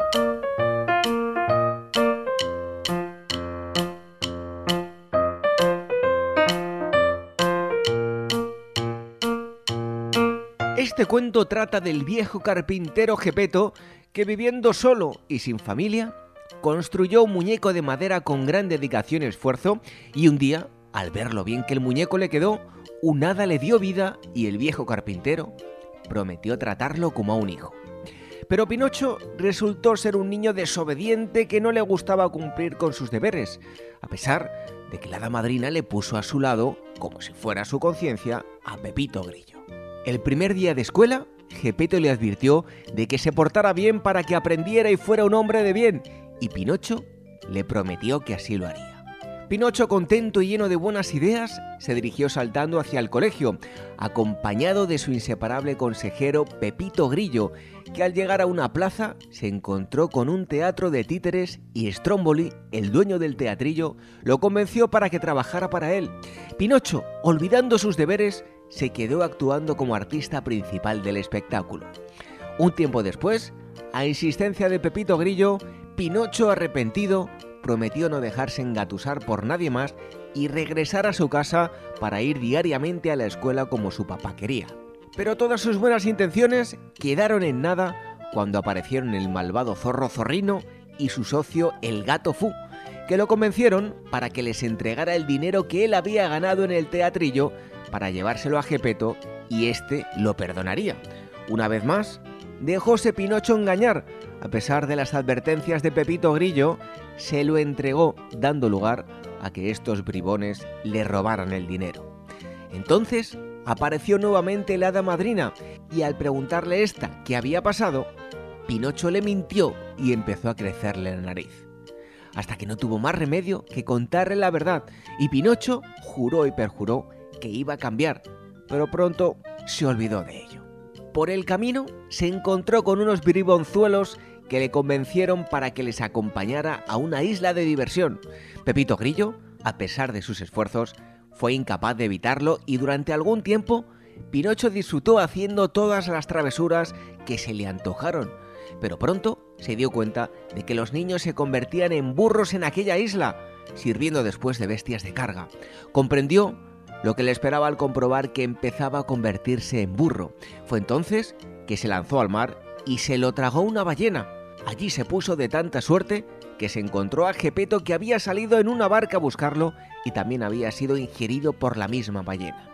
Este cuento trata del viejo carpintero Geppetto que, viviendo solo y sin familia, construyó un muñeco de madera con gran dedicación y esfuerzo, y un día, al ver lo bien que el muñeco le quedó, un hada le dio vida y el viejo carpintero prometió tratarlo como a un hijo. Pero Pinocho resultó ser un niño desobediente que no le gustaba cumplir con sus deberes, a pesar de que la hada madrina le puso a su lado, como si fuera su conciencia, a Pepito Grillo. El primer día de escuela, Geppetto le advirtió de que se portara bien para que aprendiera y fuera un hombre de bien, y Pinocho le prometió que así lo haría. Pinocho, contento y lleno de buenas ideas, se dirigió saltando hacia el colegio, acompañado de su inseparable consejero Pepito Grillo, que al llegar a una plaza se encontró con un teatro de títeres y Stromboli, el dueño del teatrillo, lo convenció para que trabajara para él. Pinocho, olvidando sus deberes, se quedó actuando como artista principal del espectáculo. Un tiempo después, a insistencia de Pepito Grillo, Pinocho, arrepentido, prometió no dejarse engatusar por nadie más y regresar a su casa para ir diariamente a la escuela como su papá quería. Pero todas sus buenas intenciones quedaron en nada cuando aparecieron el malvado zorro Zorrino y su socio el gato Fu, que lo convencieron para que les entregara el dinero que él había ganado en el teatrillo para llevárselo a Geppetto, y éste lo perdonaría. Una vez más, dejóse Pinocho engañar. A pesar de las advertencias de Pepito Grillo, se lo entregó, dando lugar a que estos bribones le robaran el dinero. Entonces apareció nuevamente la hada madrina, y al preguntarle esta qué había pasado, Pinocho le mintió y empezó a crecerle la nariz. Hasta que no tuvo más remedio que contarle la verdad, y Pinocho juró y perjuró que iba a cambiar, pero pronto se olvidó de ello. Por el camino se encontró con unos bribonzuelos que le convencieron para que les acompañara a una isla de diversión. Pepito Grillo, a pesar de sus esfuerzos, fue incapaz de evitarlo y durante algún tiempo Pinocho disfrutó haciendo todas las travesuras que se le antojaron, pero pronto se dio cuenta de que los niños se convertían en burros en aquella isla, sirviendo después de bestias de carga. Comprendió lo que le esperaba al comprobar que empezaba a convertirse en burro. Fue entonces que se lanzó al mar y se lo tragó una ballena. Allí se puso de tanta suerte que se encontró a Geppetto, que había salido en una barca a buscarlo y también había sido ingerido por la misma ballena.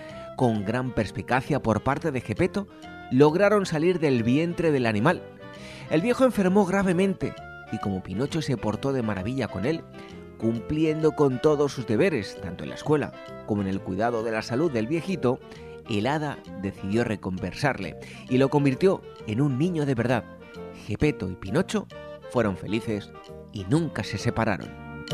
Con gran perspicacia por parte de Geppetto, lograron salir del vientre del animal. El viejo enfermó gravemente y como Pinocho se portó de maravilla con él, cumpliendo con todos sus deberes, tanto en la escuela como en el cuidado de la salud del viejito, el hada decidió recompensarle y lo convirtió en un niño de verdad. Geppetto y Pinocho fueron felices y nunca se separaron.